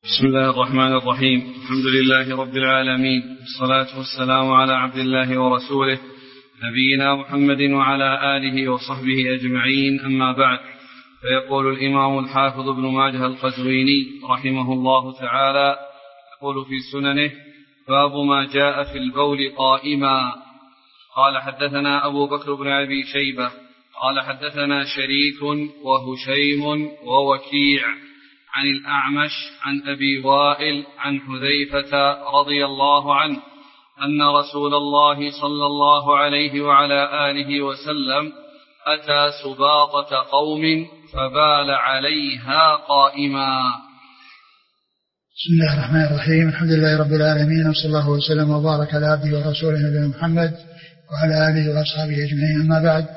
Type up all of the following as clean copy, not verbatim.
بسم الله الرحمن الرحيم. الحمد لله رب العالمين، والصلاة والسلام على عبد الله ورسوله نبينا محمد وعلى آله وصحبه أجمعين، أما بعد. فيقول الإمام الحافظ ابن ماجه القزويني رحمه الله تعالى يقول في سننه: باب ما جاء في البول قائما. قال: حدثنا أبو بكر بن أبي شيبة قال: حدثنا شريك وهشيم ووكيع عن الأعمش عن أبي وائل عن حذيفة رضي الله عنه أن رسول الله صلى الله عليه وعلى آله وسلم أتى سباطة قوم فبال عليها قائما. بسم الله الرحمن الرحيم. الحمد لله رب العالمين، وصلى الله وسلم وبارك على عبده ورسوله نبينا محمد وعلى آله وأصحابه أجمعين، أما بعد.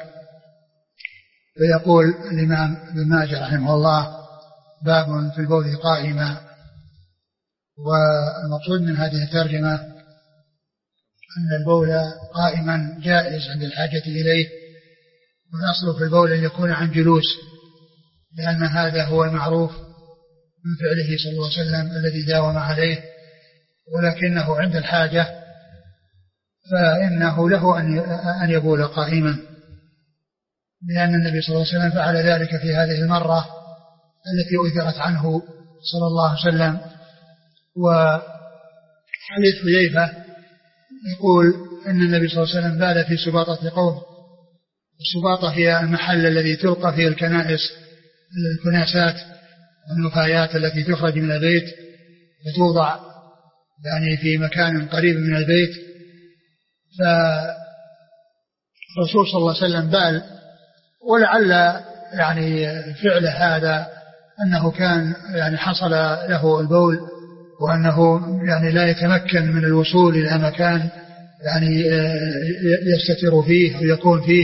فيقول الإمام ابن ماجه رحمه الله: باب في البول قائما. والمقصود من هذه الترجمة أن البول قائما جائز عند الحاجة إليه، والأصل في البول أن يكون عن جلوس، لأن هذا هو المعروف من فعله صلى الله عليه وسلم الذي داوم عليه، ولكنه عند الحاجة فإنه له أن يبول قائما، لأن النبي صلى الله عليه وسلم فعل ذلك في هذه المرة التي أثرت عنه صلى الله عليه وسلم. وحديث حذيفة يقول أن النبي صلى الله عليه وسلم بال في سباطة قوم. السباطة هي المحل الذي تلقى فيه الكناسات والنفايات التي تخرج من البيت وتوضع يعني في مكان قريب من البيت. فالرسول صلى الله عليه وسلم بال، ولعل يعني فعل هذا أنه كان يعني حصل له البول، وأنه يعني لا يتمكن من الوصول إلى مكان يعني يستتر فيه أو يكون فيه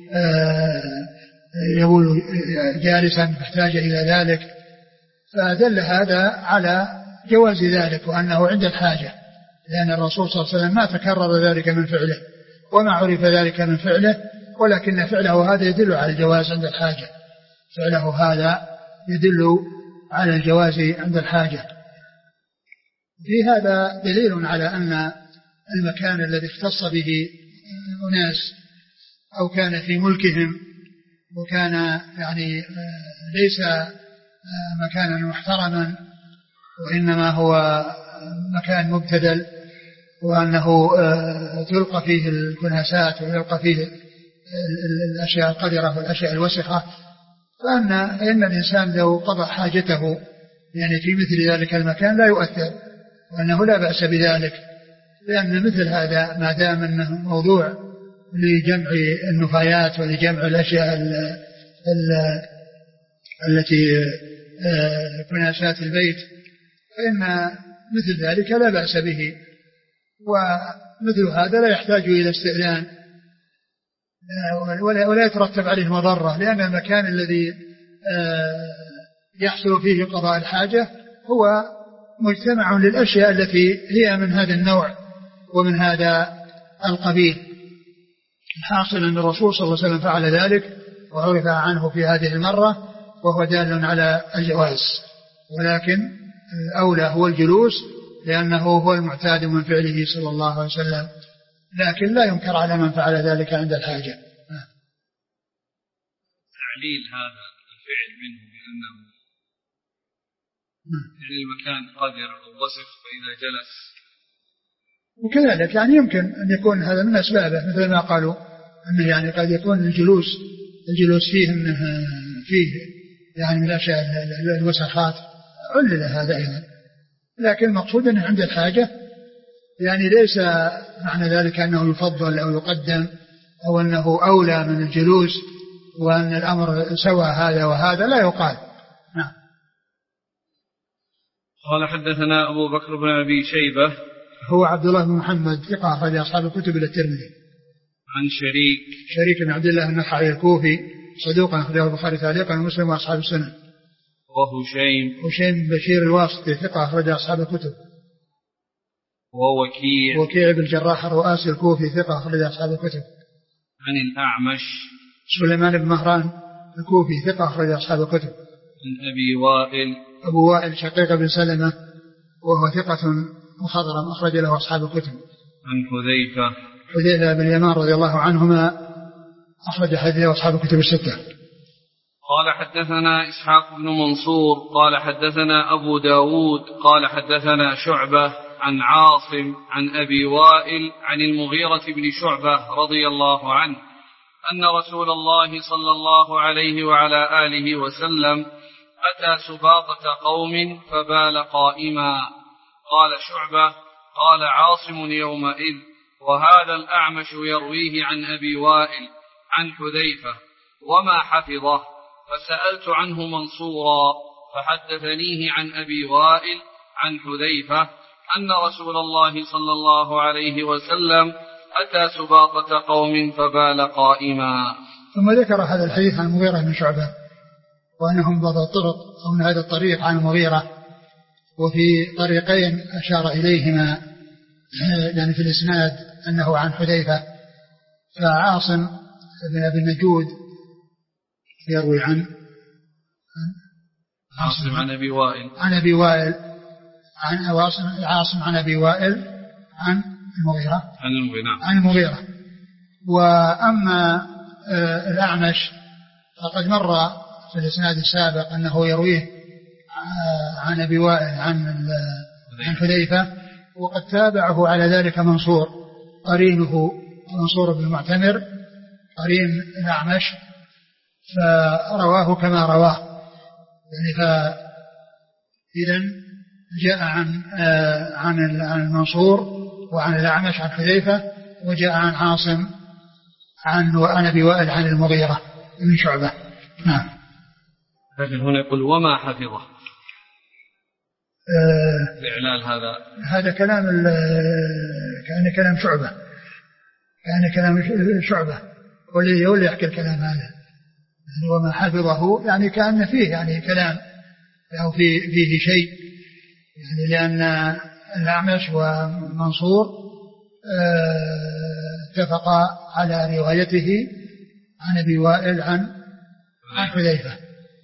يبول جالسا فاحتاج إلى ذلك، فدل هذا على جواز ذلك وأنه عند الحاجة، لأن الرسول صلى الله عليه وسلم ما تكرر ذلك من فعله وما عرف ذلك من فعله، ولكن فعله هذا يدل على الجواز عند الحاجة. فعله هذا يدل على الجواز عند الحاجة. في هذا دليل على أن المكان الذي اختص به أناس أو كان في ملكهم وكان يعني ليس مكانا محترما، وإنما هو مكان مبتذل، وأنه تلقى فيه الكناسات ويلقى فيه الأشياء القذرة والأشياء الوسخة، فإن الإنسان لو قضى حاجته يعني في مثل ذلك المكان لا يؤثر، وأنه لا بأس بذلك، لأن مثل هذا ما دام أنه موضوع لجمع النفايات ولجمع الأشياء التي كناسات البيت، فإن مثل ذلك لا بأس به، ومثل هذا لا يحتاج إلى استئذان ولا يترتب عليه مضرة، لأن المكان الذي يحصل فيه قضاء الحاجة هو مجتمع للأشياء التي هي من هذا النوع ومن هذا القبيل. الحاصل أن الرسول صلى الله عليه وسلم فعل ذلك وعرف عنه في هذه المرة، وهو دال على الجواز، ولكن الأولى هو الجلوس لأنه هو المعتاد من فعله صلى الله عليه وسلم، لكن لا ينكر على من فعل ذلك عند الحاجة. تعليل هذا الفعل منه بأنه يعني المكان قذر أو وسخ فإذا جلس، وكذلك يعني يمكن أن يكون هذا من أسبابه، مثل ما قالوا أنه يعني قد يكون الجلوس فيه يعني من الأشياء الوسخات، علل هذا أيضا، لكن المقصود أنه عند الحاجة، يعني ليس معنى ذلك أنه يفضل أو يقدم أو أنه أولى من الجلوس، وأن الأمر سوى هذا وهذا لا يقال. نعم. قال: حدثنا أبو بكر بن أبي شيبة هو عبد الله بن محمد ثقة أخرج أصحاب الكتب إلى الترمذي. عن شريك بن عبد الله النخعي الكوفي صدوق أخرجه البخاري تعليقا ومسلم وأصحاب السنن. وهشيم بن بشير الواسطي ثقة أخرج أصحاب الكتب. ووكيع بن الجراح الرؤاسي الكوفي ثقة أخرج أصحاب الكتب. عن الأعمش سليمان بن مهران الكوفي ثقة أخرج أصحاب الكتب. عن أبي وائل أبو وائل شقيق بن سلمة وهو ثقة مخضرم أخرج له أصحاب الكتب. عن حذيفة بن اليمان رضي الله عنهما أخرج حديثه أصحاب الكتب الستة. قال حدثنا إسحاق بن منصور قال حدثنا أبو داود قال حدثنا شعبة عن عاصم عن أبي وائل عن المغيرة بن شعبة رضي الله عنه أن رسول الله صلى الله عليه وعلى آله وسلم أتى سباطة قوم فبال قائما. قال شعبة قال عاصم يومئذ وهذا الأعمش يرويه عن أبي وائل عن حذيفة وما حفظه، فسألت عنه منصورا فحدثنيه عن أبي وائل عن حذيفة أن رسول الله صلى الله عليه وسلم أتى سباطة قوم فبال قائما. ثم ذكر هذا الحديث عن المغيرة بن شعبة وأنهم بعض الطرق أو من هذا الطريق عن المغيرة، وفي طريقين أشار إليهما يعني في الإسناد أنه عن حذيفة. فعاصم بن أبي النجود يروي عن عاصم عن أبي وائل عاصم عن أبي وائل عن المغيرة. وأما الأعمش فقد مر في الإسناد السابق أنه يرويه عن أبي وائل عن حذيفة، وقد تابعه على ذلك منصور قرينه منصور بن المعتمر قرين الأعمش، فرواه كما رواه يعني. فإذا جاء عن المنصور وعن الأعمش عن حذيفة، وجاء عن عاصم عن أبي وائل عن المغيرة بن شعبة. نعم. لكن هنا يقول وما حفظه الإعلال هذا كان كلام شعبة واللي يحكي الكلام هذا يعني وما حفظه يعني كأن فيه يعني كلام أو فيه شيء يعني، لأن الأعمش ومنصور اتفقا على روايته عن أبي وائل عن حذيفة.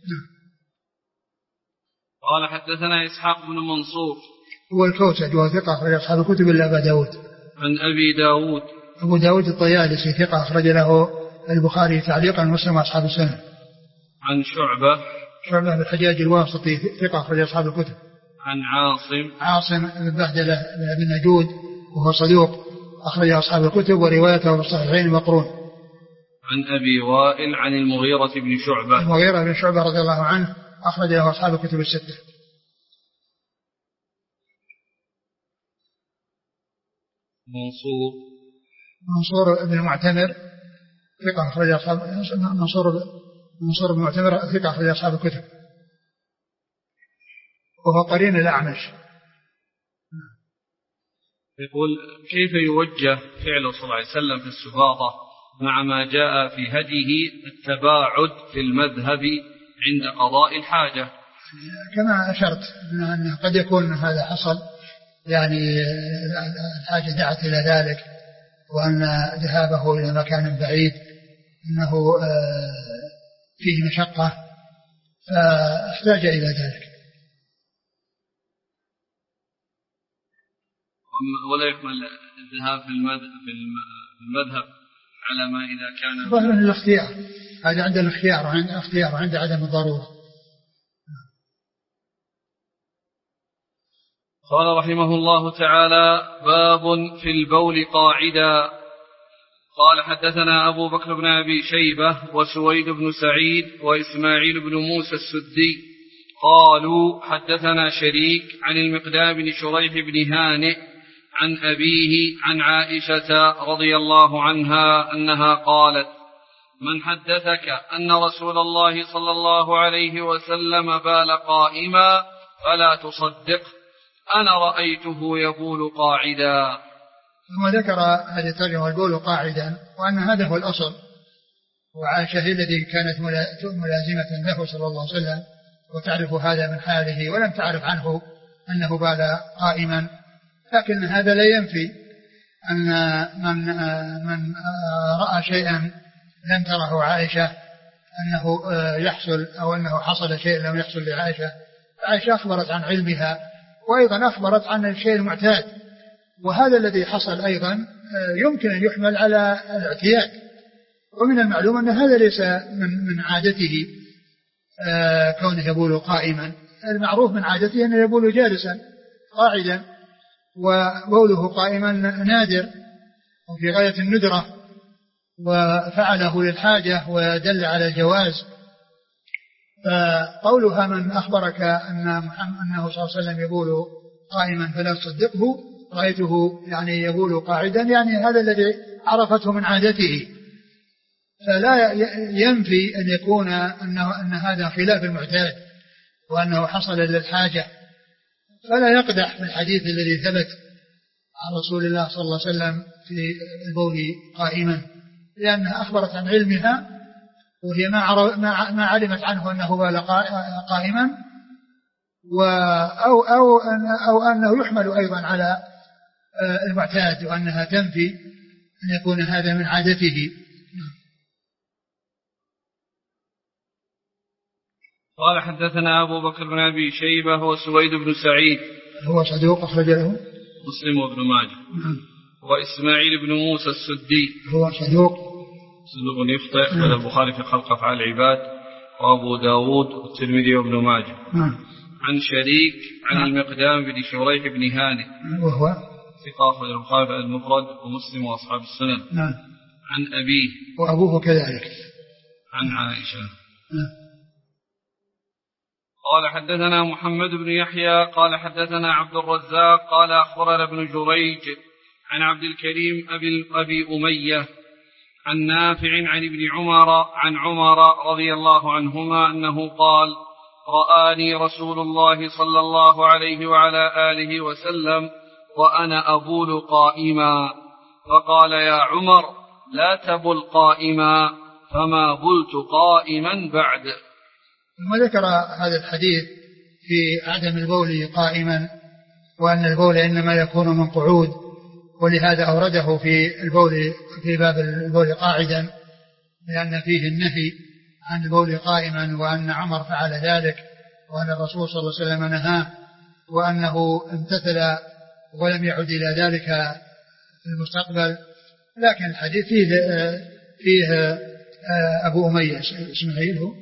قال حدثنا إسحاق بن منصور هو الكوسج وهو ثقة أخرج أصحاب الكتب إلا أبا داود. عن أبو داود الطيالسي ثقة أخرج له البخاري تعليقا ومسلم وأصحاب السنن. عن شعبة بن الحجاج الواسطي ثقة أخرج أصحاب الكتب. عن عاصم بن بهدلة بن أبي النجود وهو صدوق أخرج أصحاب الكتب وروايته في الصحيحين مقرون. عن أبي وائل عن المغيرة بن شعبة رضي الله عنه أخرج له أصحاب الكتب الستة. منصور بن المعتمر ثقة أخرج أصحاب منصور بن المعتمر ثقة أخرج أصحاب الكتب وهو قرين الأعمش. يقول كيف يوجه فعله صلى الله عليه وسلم في السباطة مع ما جاء في هديه التباعد في المذهب عند قضاء الحاجة؟ كما أشرت أن قد يكون هذا حصل يعني الحاجة دعت إلى ذلك، وأن ذهابه إلى مكان بعيد أنه فيه مشقة فاحتاج إلى ذلك. ولا يكمل الذهاب في المذهب على ما إذا كان ظاهر الاختيار، هذا عند الاختيار وعند عدم الضرورة. قال رحمه الله تعالى: باب في البول قاعدا. قال حدثنا أبو بكر بن أبي شيبة وسويد بن سعيد وإسماعيل بن موسى السدي قالوا حدثنا شريك عن المقدام بن شريح بن هانئ عن أبيه عن عائشة رضي الله عنها أنها قالت: من حدثك أن رسول الله صلى الله عليه وسلم بال قائما فلا تصدق، أنا رأيته يبول قاعدا. ثم ذكر هذه الترجمة البول قاعدا، وأن هذا هو الأصل، وعائشة هي التي كانت ملازمة له صلى الله عليه وسلم وتعرف هذا من حاله، ولم تعرف عنه أنه بال قائما. لكن هذا لا ينفي أن من رأى شيئا لم تره عائشة أنه يحصل، أو أنه حصل شيء لم يحصل لعائشة عائشة أخبرت عن علمها وأيضا أخبرت عن الشيء المعتاد، وهذا الذي حصل أيضا يمكن أن يحمل على الاعتياد، ومن المعلوم أن هذا ليس من عادته كونه يبول قائما، المعروف من عادته أنه يبول جالسا قاعدا، وبوله قائما نادر وفي غاية الندرة، وفعله للحاجة ودل على الجواز. فقولها من أخبرك أنه صلى الله عليه وسلم يبول قائما فلا تصدقه، رأيته يعني يبول قاعدا، يعني هذا الذي عرفته من عادته، فلا ينفي أن يكون أن هذا خلاف المعتاد وأنه حصل للحاجة، فلا يقدح في الحديث الذي ثبت عن رسول الله صلى الله عليه وسلم في البول قائما، لأنها أخبرت عن علمها وهي ما علمت عنه أنه بال قائما، أو أنه يحمل أيضا على المعتاد، وأنها تنفي أن يكون هذا من عادته. قال حدثنا أبو بكر بن أبي شيبة هو سويد بن سعيد هو صدوق أخرج له مسلم وابن ماجه. وإسماعيل بن موسى السدي هو صدوق يخطئ، وله البخاري في خلق أفعال العباد وأبو داود والترمذي وابن ماجه. عن شريك عن المقدام بن شريح بن هانئ وهو ثقة أخرج البخاري في المفرد ومسلم وأصحاب السنن. عن أبيه وأبوه كذلك عن عائشة. قال حدثنا محمد بن يحيى قال حدثنا عبد الرزاق قال أخبرنا ابن جريج عن عبد الكريم أبي أمية عن نافع عن ابن عمر رضي الله عنهما أنه قال: رآني رسول الله صلى الله عليه وعلى آله وسلم وأنا أبول قائما، فقال: يا عمر لا تبل قائما، فما بلت قائما بعد. ثم ذكر هذا الحديث في عدم البول قائما، وأن البول إنما يكون من قعود، ولهذا أورده في باب البول قاعدا، لأن فيه النهي عن البول قائما، وأن عمر فعل ذلك، وأن الرسول صلى الله عليه وسلم نهاه، وأنه امتثل ولم يعد إلى ذلك في المستقبل. لكن الحديث فيه أبو أمية اسماعيل هو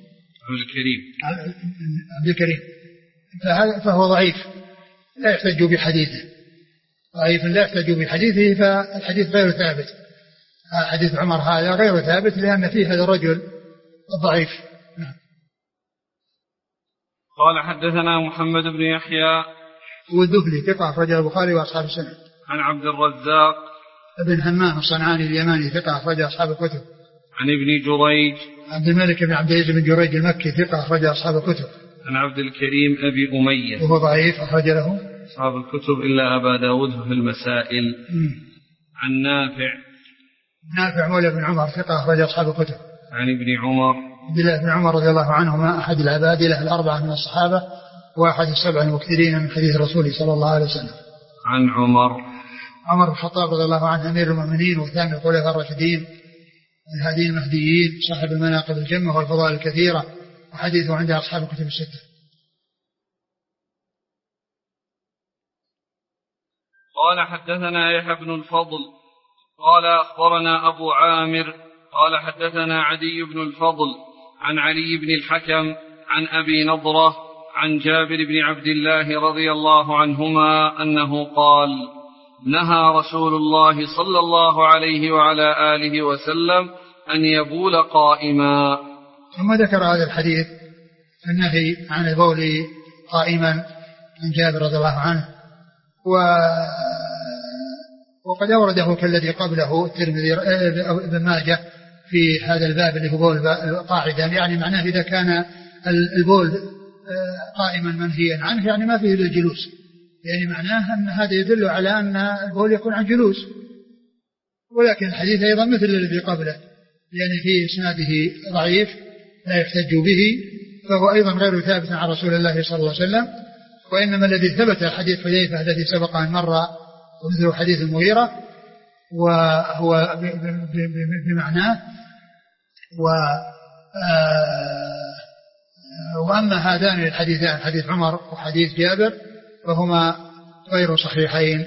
عبد الكريم فهو ضعيف لا يحتج بحديثه، ضعيف لا يحتج بحديثه، فالحديث غير ثابت. حديث عمر هذا غير ثابت لأن فيه هذا الرجل ضعيف. قال حدثنا محمد بن يحيى والذهلي ثقة أخرجه البخاري وأصحاب السنن. عن عبد الرزاق بن همام الصنعاني اليماني ثقة أخرجه أصحاب الكتب. عن ابن جريج عبد الملك بن عبد العزيز بن جريج المكي ثقة أخرجه أصحاب الكتب. عن عبد الكريم أبي أمية وهو ضعيف أخرج له أصحاب الكتب إلا أبا داود في المسائل. عن نافع مولى بن عمر ثقة أخرج أصحاب الكتب. عن ابن عمر عبد الله بن عمر رضي الله عنهما أحد العبادلة الأربعة من الصحابة، وأحد السبع المكثرين من حديث رسوله صلى الله عليه وسلم. عن عمر بن الخطاب رضي الله عنه أمير المؤمنين وثاني الخلفاء الراشدين الهادين المهديين، صاحب المناقب الجمة والفضائل الكثيرة، وحديثه عند أصحاب الكتب الستة. قال حدثنا يحيى بن الفضل قال أخبرنا أبو عامر قال حدثنا عدي بن الفضل عن علي بن الحكم عن أبي نضرة عن جابر بن عبد الله رضي الله عنهما أنه قال: نهى رسول الله صلى الله عليه وعلى آله وسلم أن يبول قائما. ثم ذكر هذا الحديث النهي عن البول قائما عن جابر رضي الله عنه، وقد أورده كالذي قبله الترمذي ابن ماجه في هذا الباب اللي هو بول قاعدا، يعني معناه إذا كان البول قائما منهيا عنه يعني ما فيه للجلوس، يعني معناه أن هذا يدل على أن البول يكون عن جلوس. ولكن الحديث أيضا مثل الذي قبله، لأن في إسناده ضعيف لا يحتج به، فهو أيضا غير ثابت عن رسول الله صلى الله عليه وسلم. وإنما الذي ثبت حديث حذيفة الذي سبق أن مر ومثل حديث المغيرة، وهو بمعناه، وأما هذان الحديثان حديث عمر وحديث جابر فهما غير صحيحين.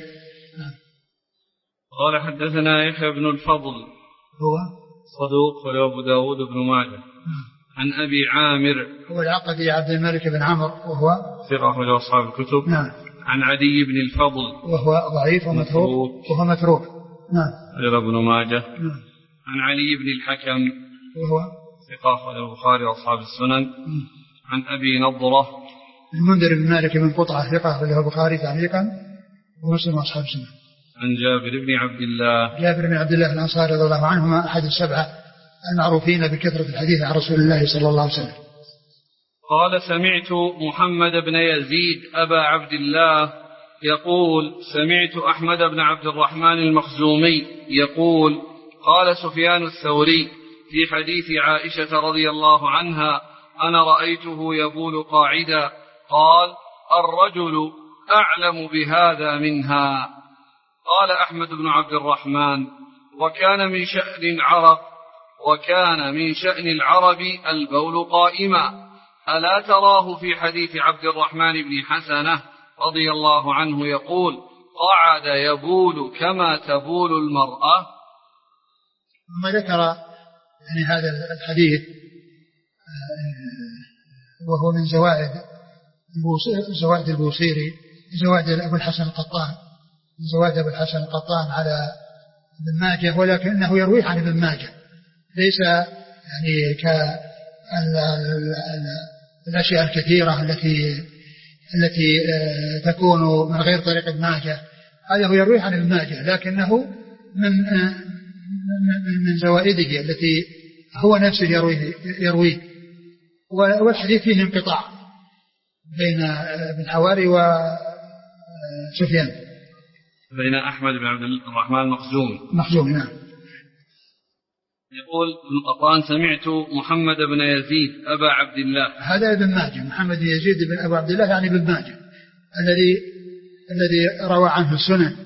قال حدثنا يحيى بن الفضل هو صدوق وله أبو داود بن ماجه عن أبي عامر هو العقدي عبد الملك بن عمرو وهو ثقة أخرجه أصحاب الكتب. نعم. عن عدي بن الفضل وهو ضعيف ومتروك وهو متروك. نعم. أخرجه ابن ماجه. نعم. عن علي بن الحكم وهو ثقة أخرجه البخاري وأصحاب السنن. عن أبي نضرة المنذر بن مالك بن قطعة ثقة أخرجه البخاري تعليقا ومسلم وأصحاب السنن. عن جابر بن عبد الله الأنصاري رضي الله عنهما أحد السبعة المعروفين بكثرة الحديث عن رسول الله صلى الله عليه وسلم. قال سمعت محمد بن يزيد أبا عبد الله يقول سمعت أحمد بن عبد الرحمن المخزومي يقول قال سفيان الثوري في حديث عائشة رضي الله عنها أنا رأيته يبول قاعدا قال الرجل أعلم بهذا منها. قال أحمد بن عبد الرحمن وكان من شأن العرب البول قائما ألا تراه في حديث عبد الرحمن بن حسنة رضي الله عنه يقول قعد يبول كما تبول المرأة. ثم ذكر يعني هذا الحديث وهو من زوائد البوصيري زوائد أبو الحسن القطان زوائد أبو الحسن القطان على ابن ماجه ولكنه يرويه عن ابن ماجه ليس يعني كالأشياء الكثيرة التي تكون من غير طريق ابن ماجه. هذا هو يرويه عن ابن ماجه لكنه من زوائده التي هو نفسه يرويه والحديث فيه انقطاع بين ابن حواري وسفيان بين أحمد بن عبد الرحمن مخزومي. نعم. يقول ابن قطان سمعت محمد بن يزيد أبا عبد الله هذا ابن ماجه محمد بن يزيد بن أبو عبد الله يعني ابن ماجه الذي روى عنه السنن.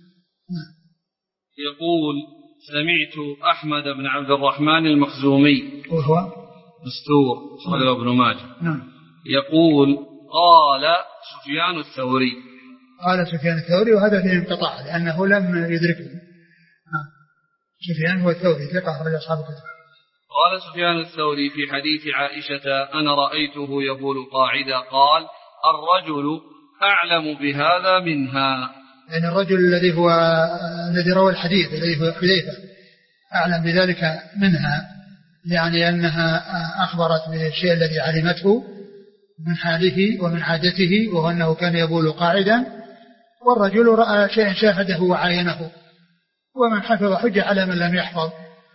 يقول سمعت أحمد بن عبد الرحمن المخزومي وهو مستور صدر ابن ماجه. نعم. يقول قال سفيان الثوري وهذا فيه انقطاع لأنه لم يدركه. سفيان هو الثوري ثقة أخرج أصحاب الكتب. قال سفيان الثوري في حديث عائشة أنا رأيته يبول قاعدا قال الرجل أعلم بهذا منها. يعني الرجل الذي روى الحديث الذي هو حذيفة أعلم بذلك منها يعني أنها أخبرت بالشيء الذي علمته من حاله ومن عادته وهو أنه كان يبول قاعدا والرجل رأى شيئا شاهده وعاينه ومن حفظ حجة على من لم يحفظ.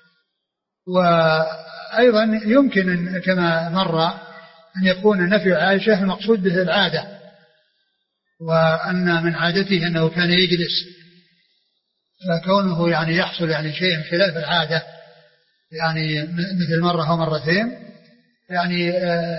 وأيضا يمكن كما مر أن يكون نفي عائشة المقصود به العادة وأن من عادته أنه كان يجلس فكونه يعني يحصل يعني شيء خلاف العادة يعني مثل مرة أو مرتين يعني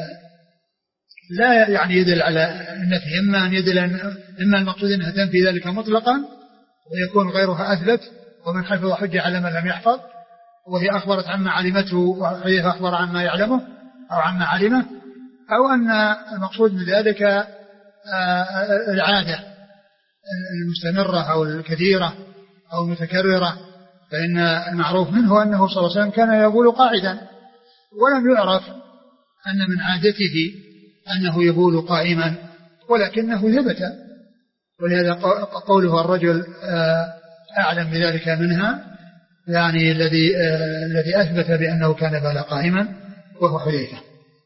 لا يعني يدل على النفي إما أن يدل إما المقصود أنها تنفي ذلك مطلقا ويكون غيرها أثبت ومن حفظ حجة على من لم يحفظ وهي أخبرت عما علمته وحديث أخبر عما يعلمه أو عما علمه أو أن المقصود من ذلك العادة المستمرة أو الكثيرة أو المتكررة فإن المعروف منه أنه صلى الله عليه وسلم كان يبول قاعدا ولم يعرف أن من عادته أنه يبول قائما ولكنه ثبت ولهذا قوله الرجل أعلم بذلك منها يعني الذي أثبت بأنه كان بال قائما وهو حذيفة.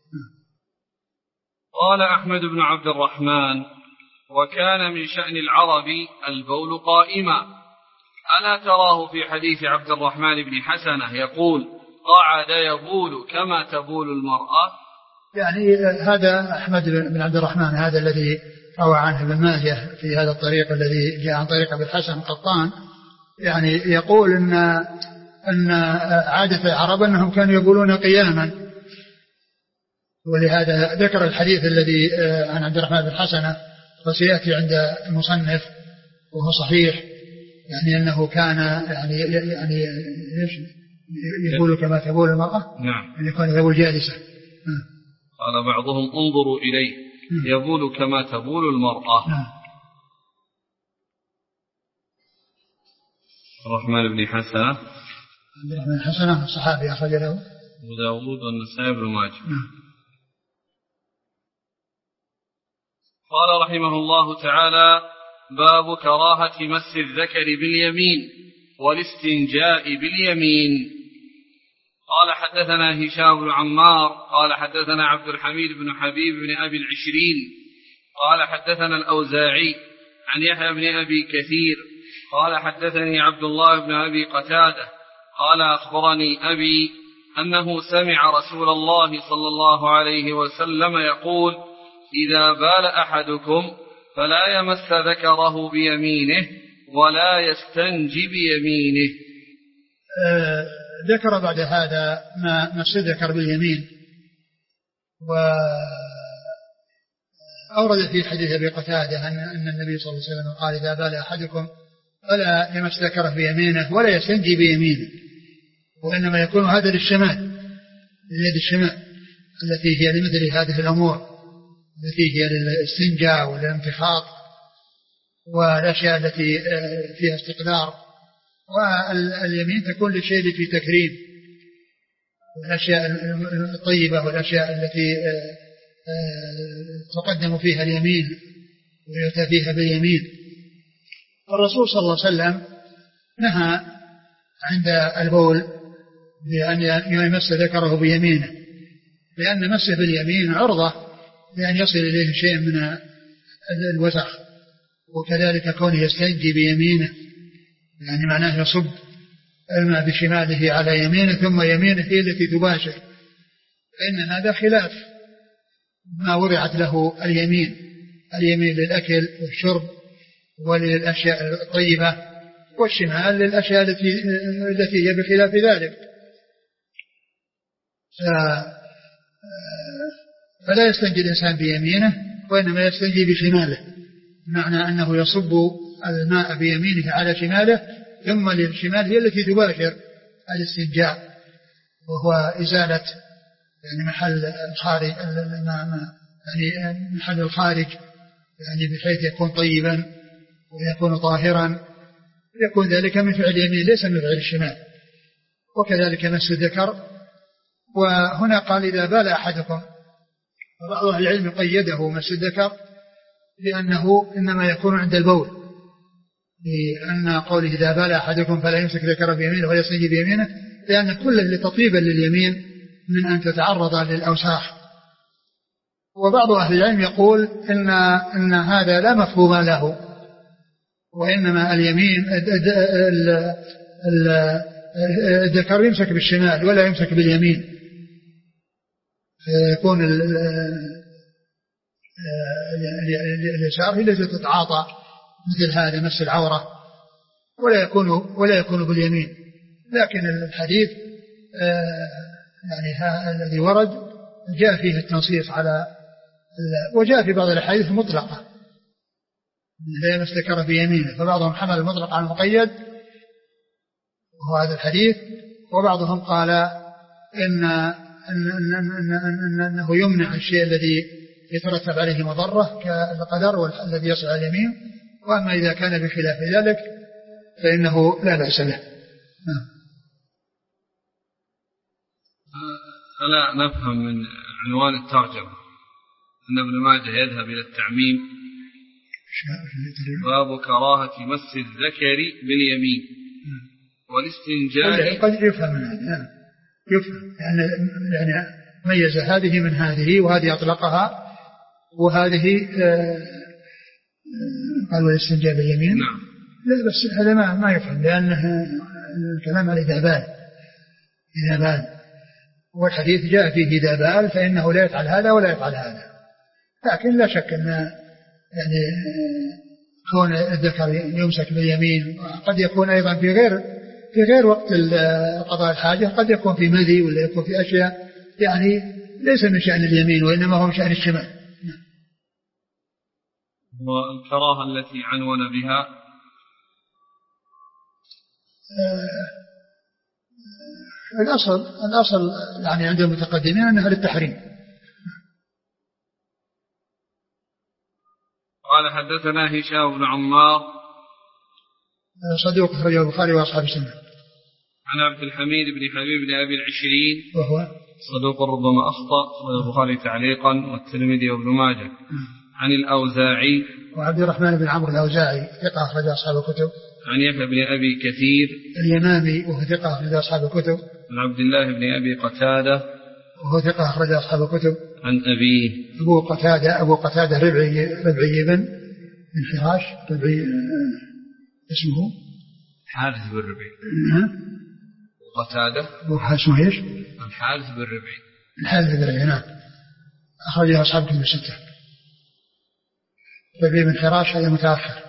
قال أحمد بن عبد الرحمن وكان من شأن العرب البول قائما ألا تراه في حديث عبد الرحمن بن حسنة يقول قعد يبول كما تبول المرأة. يعني هذا أحمد بن عبد الرحمن هذا الذي روى عنه ابن ماجه في هذا الطريق الذي جاء عن طريق أبي الحسن القطان يعني يقول أن عادة العرب أنهم كانوا يبولون قياما ولهذا ذكر الحديث الذي عن عبد الرحمن بن حسنة وسيأتي عند المصنف وهو صحيح يعني أنه كان يعني يبول كما تبول المرأة نعم يعني كان يبول جالسا. قال بعضهم انظروا إليه يبول كما تبول المرأة. الرحمن بن حسنة. عبد الرحمن بن حسنة صحابي أخرج له أبو داود والنسائي بن ماجه. قال رحمه الله تعالى: باب كراهة مس الذكر باليمين والاستنجاء باليمين. قال حدثنا هشام بن عمار قال حدثنا عبد الحميد بن حبيب بن أبي العشرين قال حدثنا الأوزاعي عن يحيى بن أبي كثير قال حدثني عبد الله بن أبي قتادة قال أخبرني أبي أنه سمع رسول الله صلى الله عليه وسلم يقول: إذا بال أحدكم فلا يمس ذكره بيمينه ولا يستنجي بيمينه. ذكر بعد هذا ما مس الذكر باليمين، وأورد في حديث أبي قتادة أن النبي صلى الله عليه وسلم قال: إذا بال أحدكم فلا يمس ذكره بيمينه ولا يستنجي بيمينه، وإنما يكون هذا للشمال، لليد الشمال التي هي لمثل هذه الأمور التي هي للاستنجاء والانتفاض والأشياء التي فيها استقدار، واليمين تكون للشيء في تكريم، والأشياء الطيبة والأشياء التي تقدم فيها اليمين ويؤتى فيها باليمين. الرسول صلى الله عليه وسلم نهى عند البول بأن يمس ذكره بيمينه، لأن مسه باليمين عرضة لأن يصل إليه شيء من الوسخ، وكذلك كونه يستنجي بيمينه يعني معناه يصب الماء بشماله على يمينه ثم يمينه هي التي تباشر، فإن هذا خلاف ما وضعت له اليمين للأكل والشرب وللأشياء الطيبة، والشمال للأشياء التي هي بخلاف ذلك. فلا يستنجي الإنسان بيمينه وإنما يستنجي بشماله، معنى أنه يصب الماء بيمينه على شماله، ثم للشمال هي التي تباشر الاستنجاء، وهو إزالة يعني محل الخارج، يعني محل الخارج، يعني بحيث يكون طيبا ويكون طاهرا، يكون ذلك من فعل اليمين ليس من فعل الشمال. وكذلك مس الذكر. وهنا قال: إذا بال أحدكم، وبعض أهل العلم قيده مس الذكر لأنه إنما يكون عند البول، لأن قوله إذا بال أحدكم فلا يمسك ذكره بيمينه ولا يستنجي بيمينه، لأن كل لتطيبا لليمين من أن تتعرض للأوساخ. وبعض أهل العلم يقول إن هذا لا مفهوم له، وإنما اليمين الذكر يمسك بالشمال ولا يمسك باليمين، فيكون اليسار هي التي تتعاطى مثل هذا مس العورة، ولا يكون باليمين. لكن الحديث يعني الذي ورد جاء فيه التنصيص على، وجاء في بعض الأحاديث مطلقة لا يمس ذكره بيمينه، فبعضهم حمل المطلق على المقيد وهو هذا الحديث، وبعضهم قال أنه يمنع الشيء الذي يترتب عليه مضرة كالقدر الذي يصل على اليمين، وأما إذا كان بخلاف ذلك فإنه لا بأس به. ألا نفهم من عنوان الترجمة أن ابن ماجه يذهب إلى التعميم، باب كراهة مس الذكر باليمين والاستنجاء. قد يفهم من هذا، يفهم يعني ميز هذه من هذه، وهذه أطلقها، وهذه قال والاستنجاء باليمين. نعم. لا بس هذا ما يفهم، لأنه الكلام على إذا بال، والحديث جاء فيه إذا بال فإنه لا يفعل هذا ولا يفعل هذا. لكن لا شك أن يعني كون الذكر يمسك باليمين قد يكون أيضا في غير وقت قضاء الحاجة، قد يكون في مذي ولا يكون في أشياء يعني ليس من شأن اليمين وإنما هو من شأن الشمال. والكراهة التي عنون بها الأصل يعني عند المتقدمين أنها للتحريم، قال حدثنا هشام بن عمار صدوق أخرجه البخاري وأصحاب السنة. عن عبد الحميد بن حبيب بن أبي العشرين وهو صدوق ربما أخطأ، والبخاري تعليقا والترمذي وابن ماجه. عن الأوزاعي وعبد الرحمن بن عمرو الأوزاعي ثقة أخرج أصحاب الكتب. عن يحيى بن أبي كثير اليمامي وهو ثقة أخرج أصحاب الكتب. عن عبد الله بن أبي قتادة وهو ثقة أخرج أصحاب الكتب. عن أبيه أبو قتادة ربعي بن فراش ربعي اسمه حارث بن ربيع. قتادة اسمه ايش؟ الحارث بن ربيع. الحارث بن ربيع نعم أخرجها أصحاب كتب الستة. ربيع بن فراش هذا متأخر.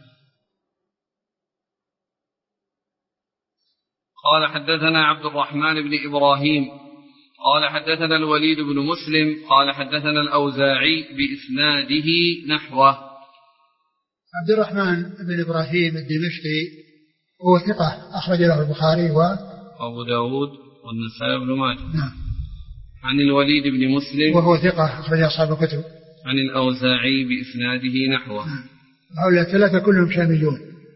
قال حدثنا عبد الرحمن بن إبراهيم قال حدثنا الوليد بن مسلم قال حدثنا الأوزاعي بإسناده نحوه. عبد الرحمن بن إبراهيم الدمشقي هو ثقة أخرج له البخاري وأبو داود والنسائي بن ماجه. نعم. عن الوليد بن مسلم وهو ثقة أخرج أصحاب الكتب. عن الأوزاعي بإسناده نحوه. هؤلاء الثلاثة كلهم شاملون.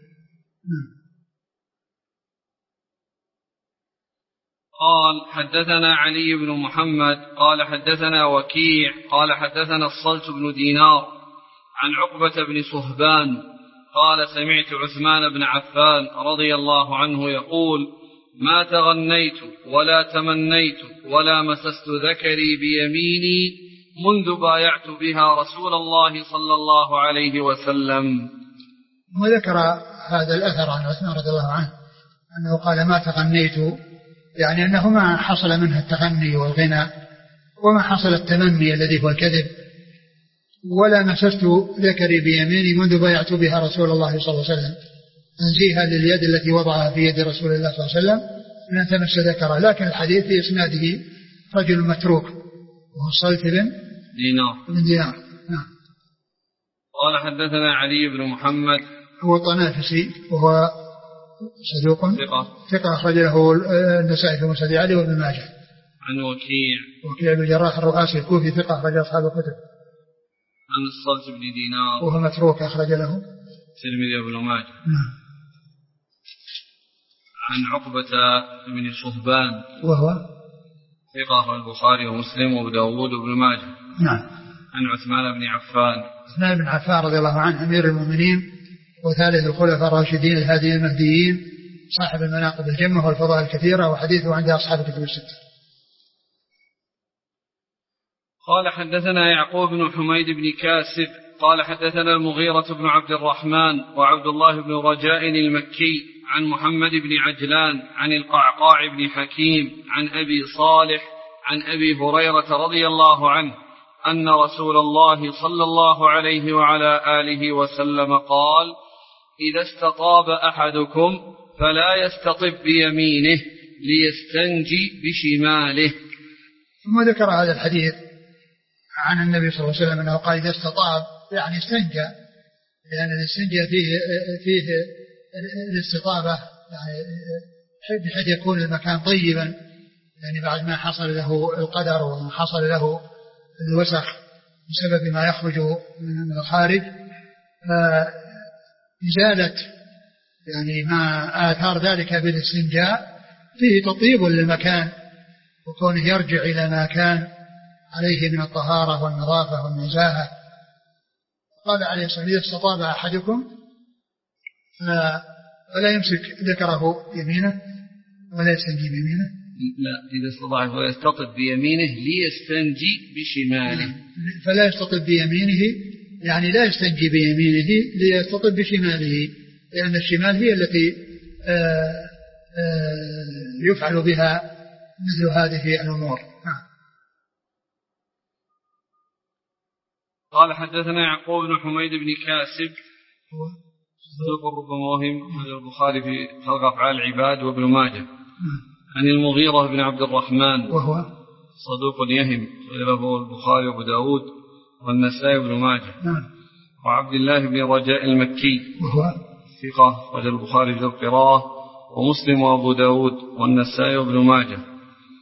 قال حدثنا علي بن محمد قال حدثنا وكيع قال حدثنا الصلت بن دينار عن عقبة بن صهبان قال سمعت عثمان بن عفان رضي الله عنه يقول ما تغنيت ولا تمنيت ولا مسست ذكري بيميني منذ بايعت بها رسول الله صلى الله عليه وسلم. وذكر هذا الأثر عن عثمان رضي الله عنه أنه قال ما تغنيت، يعني أنه ما حصل منه التغني والغنى وما حصل التمني الذي هو الكذب، ولا مسست ذكري بيميني منذ بايعت بها رسول الله صلى الله عليه وسلم، تنزيها لليد التي وضعها في يد رسول الله صلى الله عليه وسلم من أن تمس ذكره. لكن الحديث في إسناده رجل متروك وهو الصلت بن دينار. نعم. قال حدثنا علي بن محمد هو طنافسي وهو صدوق ثقة أخرج له النسائي في مسند علي وابن ماجه. عن وكيع بن الجراح الرؤاسي الكوفي ثقة أخرج أصحاب الكتب. عن الصلت بن دينار وهو متروك أخرج له الترمذي وابن ماجه. عن عقبة بن صهبان وهو ثقة أخرج البخاري ومسلم وابو داود وابن ماجه. نعم. عن عثمان بن عفان رضي الله عنه أمير المؤمنين وثالث الخلفاء الراشدين الهاديين المهديين صاحب المناقب الجمة والفضائل الكثيرة، وحديثه عند أصحاب الكتب الستة. قال حدثنا يعقوب بن حميد بن كاسب قال حدثنا المغيرة بن عبد الرحمن وعبد الله بن رجاء المكي عن محمد بن عجلان عن القعقاع بن حكيم عن أبي صالح عن أبي هريرة رضي الله عنه أن رسول الله صلى الله عليه وعلى آله وسلم قال إذا استطاب أحدكم فلا يستطب بيمينه ليستنجي بشماله. ثم ذكر هذا الحديث عن النبي صلى الله عليه وسلم أنه قال إذا استطاب يعني استنجى، لأن الاستنجاء فيه الاستطابة يعني بحيث يكون المكان طيبا، يعني بعد ما حصل له القدر وما حصل له الوسخ بسبب ما يخرج من الخارج، إزالة يعني ما آثار ذلك بالاستنجاء فيه تطيب للمكان وكونه يرجع إلى ما كان عليه من الطهارة والنظافة والنزاهة. قال عليه الصلاة والسلام إذا استطاب أحدكم فلا يمسك ذكره يمينه ولا يستنجي بيمينه. لا، إذا استطاع فيستطب بيمينه ليستنجي بشماله. فلا يستطب بيمينه يعني لا يستنجي بيمينه ليستطب بشماله، لأن الشمال هي التي يفعل بها مثل هذه الأمور. قال حدثنا يعقوب بن حميد بن كاسب صدوق ربما وهم البخاري في خلق أفعال العباد وابن ماجه. عن المغيرة بن عبد الرحمن وهو صدوق يهم له البخاري وابو داود والنسائي وابن ماجه. وعبد الله بن رجاء المكي وهو ثقة رجل البخاري في القراءة ومسلم وابو داود والنسائي وابن ماجه.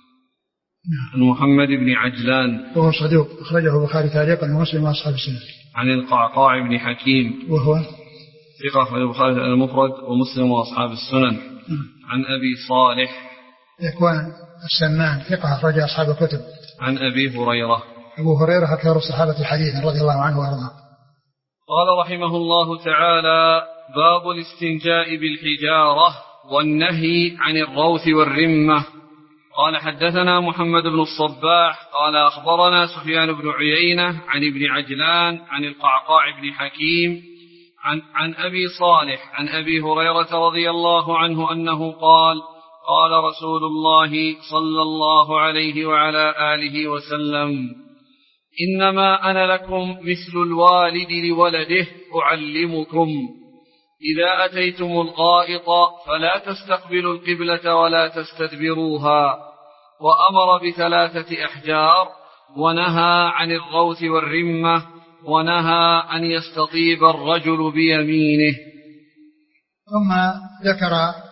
عن محمد بن عجلان وهو صدوق أخرجه البخاري تعليقا ومسلم وأصحاب السنة. عن القعقاع بن حكيم وهو ثقة أخرجه البخاري المفرد ومسلم وأصحاب السنن. عن أبي صالح ذكوان السمان ثقة أخرج أصحاب الكتب. عن أبي هريرة. أبو هريرة أكثر الصحابة الحديث رضي الله عنه وأرضاه. قال رحمه الله تعالى: باب الاستنجاء بالحجارة والنهي عن الروث والرمة. قال حدثنا محمد بن الصباح قال أخبرنا سفيان بن عيينة عن ابن عجلان عن القعقاع بن حكيم عن أبي صالح عن أبي هريرة رضي الله عنه أنه قال: قال رسول الله صلى الله عليه وعلى آله وسلم: إنما أنا لكم مثل الوالد لولده أعلمكم: إذا أتيتم الغائط فلا تستقبلوا القبلة ولا تستدبروها. وأمر ب3 أحجار، ونهى عن الروث والرمة، ونهى أن يستطيب الرجل بيمينه. ثم ذكر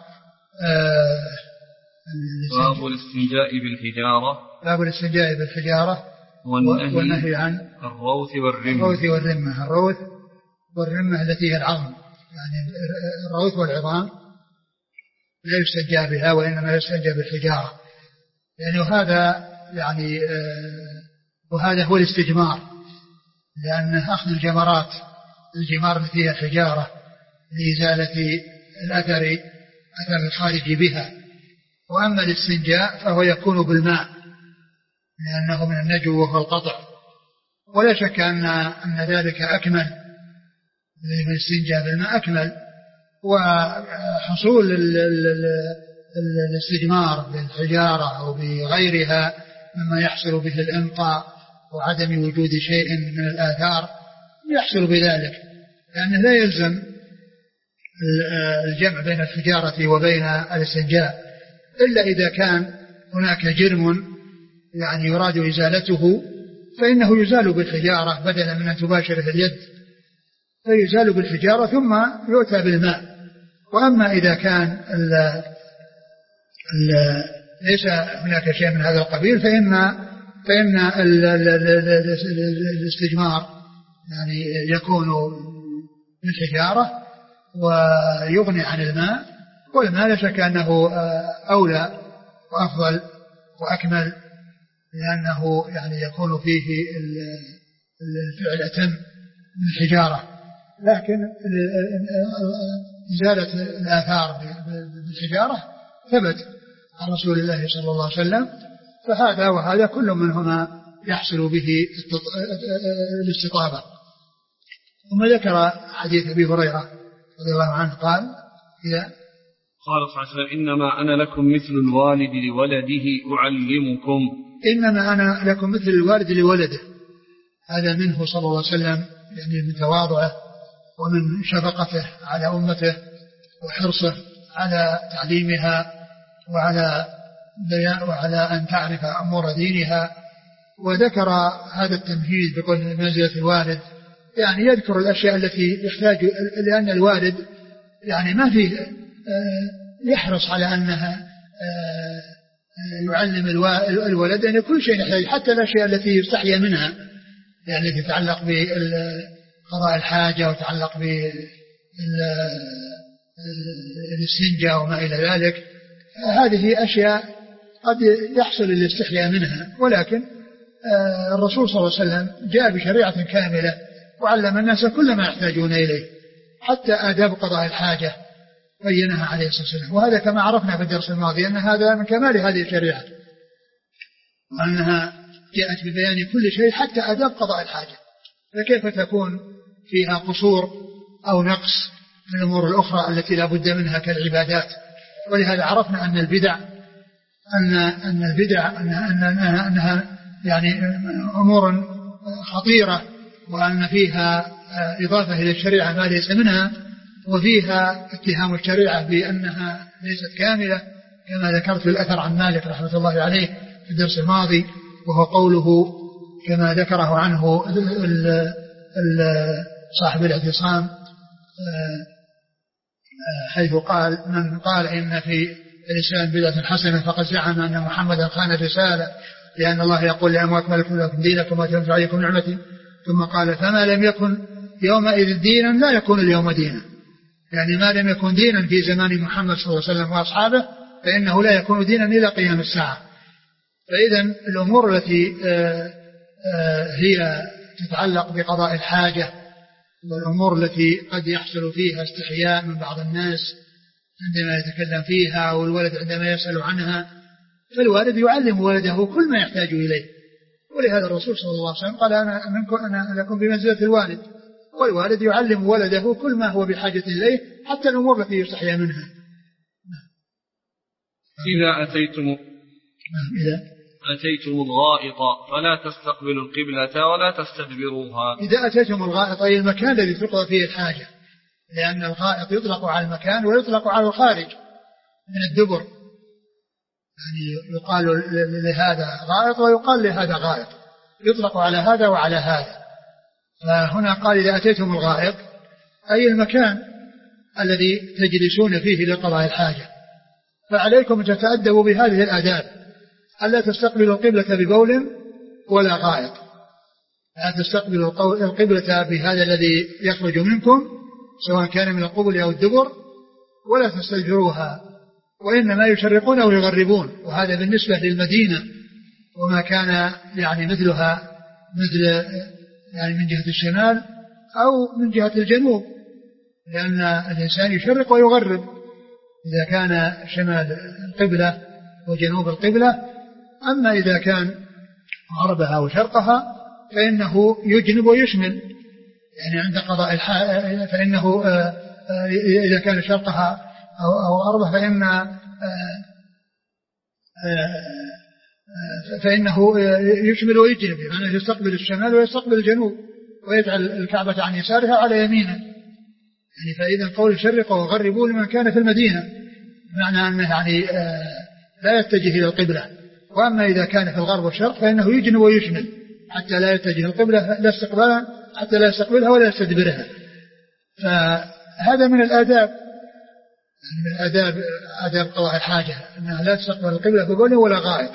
باب الاستنجاء بالحجارة. باب الاستنجاء بالحجارة والنهي عن الروث والرمة. الروث والرمة التي هي العظم، يعني الروث والعظام لا يستنجى بها وإنما يستنجى بالحجارة، يعني وهذا هو الاستجمار، لأن أخذ الجمار التي هي الحجارة لإزالة الأثر الخارج بها. وأما الاستنجاء فهو يكون بالماء لأنه من النجو وهو القطع، ولا شك أن ذلك أكمل، الاستنجاء بالماء أكمل. وحصول الاستجمار بالحجارة أو بغيرها مما يحصل به الإنقاء وعدم وجود شيء من الآثار يحصل بذلك، لأنه لا يلزم الجمع بين الحجارة وبين الاستنجاء إلا إذا كان هناك جرم يعني يراد إزالته، فإنه يزال بالحجارة بدلا من أن تباشره اليد، فيزال بالحجارة ثم يؤتى بالماء. وأما إذا كان ليس هناك شيء من هذا القبيل فإن الاستجمار يعني يكون بالحجارة ويغني عن الماء، والماء لا شك أنه أولى وأفضل وأكمل، لأنه يعني يكون فيه الفعل أتم من الحجارة. لكن إزالة الآثار بالحجارة ثبت عن رسول الله صلى الله عليه وسلم، فهذا وهذا كل منهما يحصل به الاستطابة. ثم ذكر حديث أبي هريرة رضي الله عنه قال صلى الله عليه وسلم: إنما أنا لكم مثل الوالد لولده أعلمكم. إنما أنا لكم مثل الوالد لولده، هذا منه صلى الله عليه وسلم، يعني من تواضعه ومن شفقته على أمته وحرصه على تعليمها وعلى أن تعرف أمور دينها. وذكر هذا التمهيد بقول منزلة الوالد، يعني يذكر الأشياء التي يحتاج، لأن الوالد يعني ما فيه يحرص على أنها يعلم الولد أن كل شيء يحتاج، حتى الأشياء التي يستحيا منها، يعني التي تتعلق بقضاء الحاجة وتتعلق بالاستنجاء وما إلى ذلك. هذه أشياء قد يحصل الاستحياء منها، ولكن الرسول صلى الله عليه وسلم جاء بشريعة كاملة وعلم الناس كل ما يحتاجون إليه، حتى آداب قضاء الحاجة بينها عليه الصلاة والسلام. وهذا كما عرفنا في الدرس الماضي أن هذا من كمال هذه الشريعة، وأنها جاءت ببيان كل شيء حتى آداب قضاء الحاجة، فكيف تكون فيها قصور أو نقص من الأمور الأخرى التي لا بد منها كالعبادات. ولهذا عرفنا أن البدع أنها يعني أمور خطيرة، وأن فيها إضافة إلى الشريعة ما ليس منها، وفيها اتهام الشريعة بأنها ليست كاملة، كما ذكرت الأثر عن مالك رحمة الله عليه في الدرس الماضي، وهو قوله كما ذكره عنه صاحب الاعتصام، حيث قال: من قال إن في الإسلام بدعة حسنة فقد زعم أن محمدا خان الرسالة، لأن الله يقول: لأن أكملت لكم دينكم وأتممت عليكم نعمتي ثم قال فما لم يكن يومئذ دينا لا يكون اليوم دينا، يعني ما لم يكن دينا في زمان محمد صلى الله عليه وسلم وأصحابه فإنه لا يكون دينا إلى قيام الساعة. فإذا الأمور التي هي تتعلق بقضاء الحاجة والأمور التي قد يحصل فيها استحياء من بعض الناس عندما يتكلم فيها والولد عندما يسأل عنها، فالوالد يعلم ولده كل ما يحتاج إليه. ولهذا الرسول صلى الله عليه وسلم قال أنا لكم بمنزلة الوالد، والوالد يعلم ولده كل ما هو بحاجة إليه حتى الأمور التي يستحيا منها. إذا أتيتم الغائط فلا تستقبلوا القبلة ولا تستدبروها. إذا أتيتم الغائط أي المكان الذي تقضى فيه الحاجة، لأن الغائط يطلق على المكان ويطلق على الخارج من الدبر، يعني يقال لهذا غائط ويقال لهذا غائط، يطلق على هذا وعلى هذا. فهنا قال إذا أتيتم الغائط أي المكان الذي تجلسون فيه لقضاء الحاجة، فعليكم أن تتأدبوا بهذه الآداب، ألا تستقبلوا القبلة ببول ولا غائط، لا تستقبلوا القبلة بهذا الذي يخرج منكم سواء كان من القبل أو الدبر، ولا تستدبروها، وإنما يشرقون أو يغربون، وهذا بالنسبة للمدينة وما كان يعني مثلها مثل يعني من جهة الشمال أو من جهة الجنوب، لأن الإنسان يشرق ويغرب إذا كان شمال القبلة وجنوب القبلة. أما إذا كان غربها وشرقها فإنه يجنب ويشمل، يعني عند قضاء فإنه إذا كان شرقها أو غربها فإنه يشمل ويجنب، يعني يستقبل الشمال ويستقبل الجنوب ويجعل الكعبة عن يسارها على يمينه. يعني فإذا قول شرق وغربوا لمن كان في المدينة معنى أنه يعني لا يتجه إلى القبلة. وأما إذا كان في الغرب والشرق فإنه يجنب ويشمل حتى لا يتجه القبلة لا استقبالها حتى لا يستقبلها ولا يستدبرها. فهذا من الآداب، من آداب قضاء الحاجة أنها لا تستقبل القبلة ببول ولا غائط.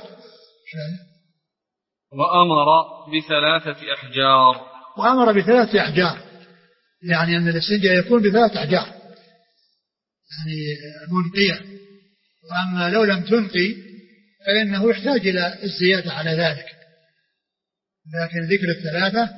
وأمر بثلاثة أحجار، يعني أن الاستنجاء يكون بثلاثة أحجار يعني منقية، وأما لو لم تنقي فإنه يحتاج إلى الزيادة على ذلك، لكن ذكر الثلاثة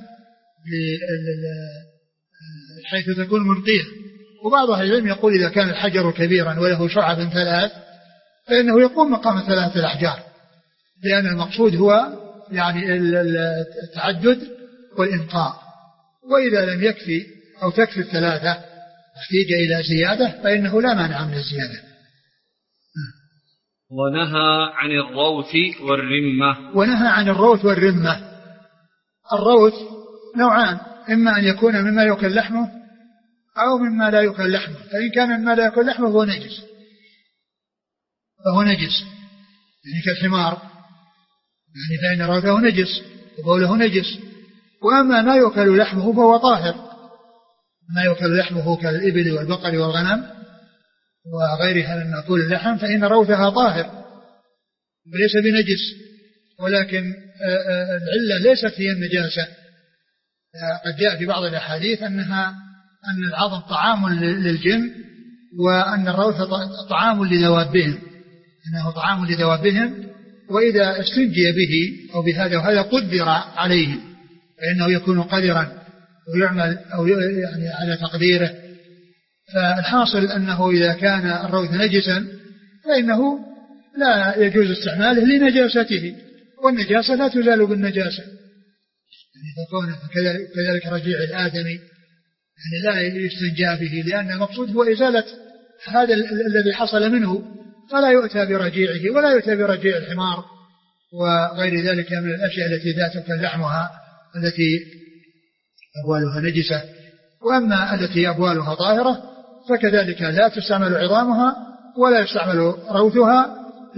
حيث تكون منقية. وبعض أهل العلم يقول إذا كان الحجر كبيرا وله شعب ثلاث فإنه يقوم مقام ثلاثة الأحجار، لأن المقصود هو يعني التعدد والإنقاء. وإذا لم يكفي أو تكفي الثلاثة احتاج إلى زيادة فإنه لا مانع من الزيادة. ونهى عن الروث والرمة. الروث نوعان، إما أن يكون مما يؤكل لحمه أو مما لا يؤكل لحمه، فإن كان مما لا يؤكل لحمه فهو نجس يعني كالحمار، يعني فإن روثه نجس وبوله نجس. وأما ما يؤكل لحمه فهو طاهر، ما يؤكل لحمه كالإبل والبقر والغنم وغيرها من مأكول اللحم فإن روثها طاهر وليس بنجس، ولكن العلة ليست هي النجاسة. قد جاء في بعض الأحاديث أن العظم طعام للجن، وأن الروث طعام لذوابهم، أنه طعام لذوابهم، وإذا استنجي به أو بهذا وهذا قدر عليه فإنه يكون قدرا ويعمل أو يعني على تقديره. فالحاصل أنه إذا كان الروث نجسا فإنه لا يجوز استعماله لنجاسته، والنجاسة لا تزال بالنجاسة، يعني تكون كذلك رجيع الآدمي يعني لا يستنجى به، لأن المقصود هو إزالة هذا الذي حصل منه، فلا يؤتى برجيعه ولا يؤتى برجيع الحمار وغير ذلك من الأشياء التي لا تؤكل لحمها التي أبوالها نجسة. وأما التي أبوالها طاهرة فكذلك لا تستعمل عظامها ولا يستعمل روثها،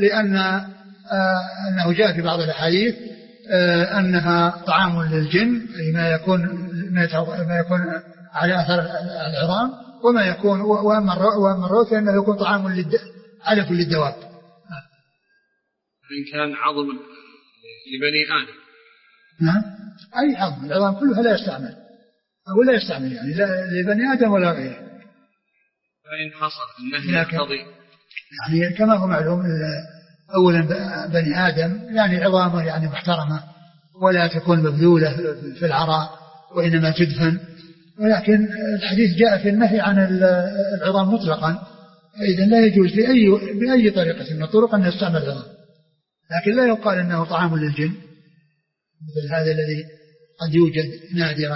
أنه جاء في بعض الأحاديث أنها طعام للجن، أي ما يكون على أثر العظام، وأما الروث فإنه يكون طعام علف للدواب. إن كان عظم لبني آدم. نعم. أي عظم، العظام كلها لا يستعمل أو لا يستعمل يعني لا لبني آدم ولا غيره. فإن حصل النهي يقتضي يعني كما هو معلوم أولا بني آدم يعني عظامه يعني محترمة ولا تكون مبذولة في العراء وإنما تدفن، ولكن الحديث جاء في النهي عن العظام مطلقا، إذن لا يجوز بأي طريقة من الطرق أن يستعمل العظام، لكن لا يقال أنه طعام للجن مثل هذا الذي قد يوجد نادرا.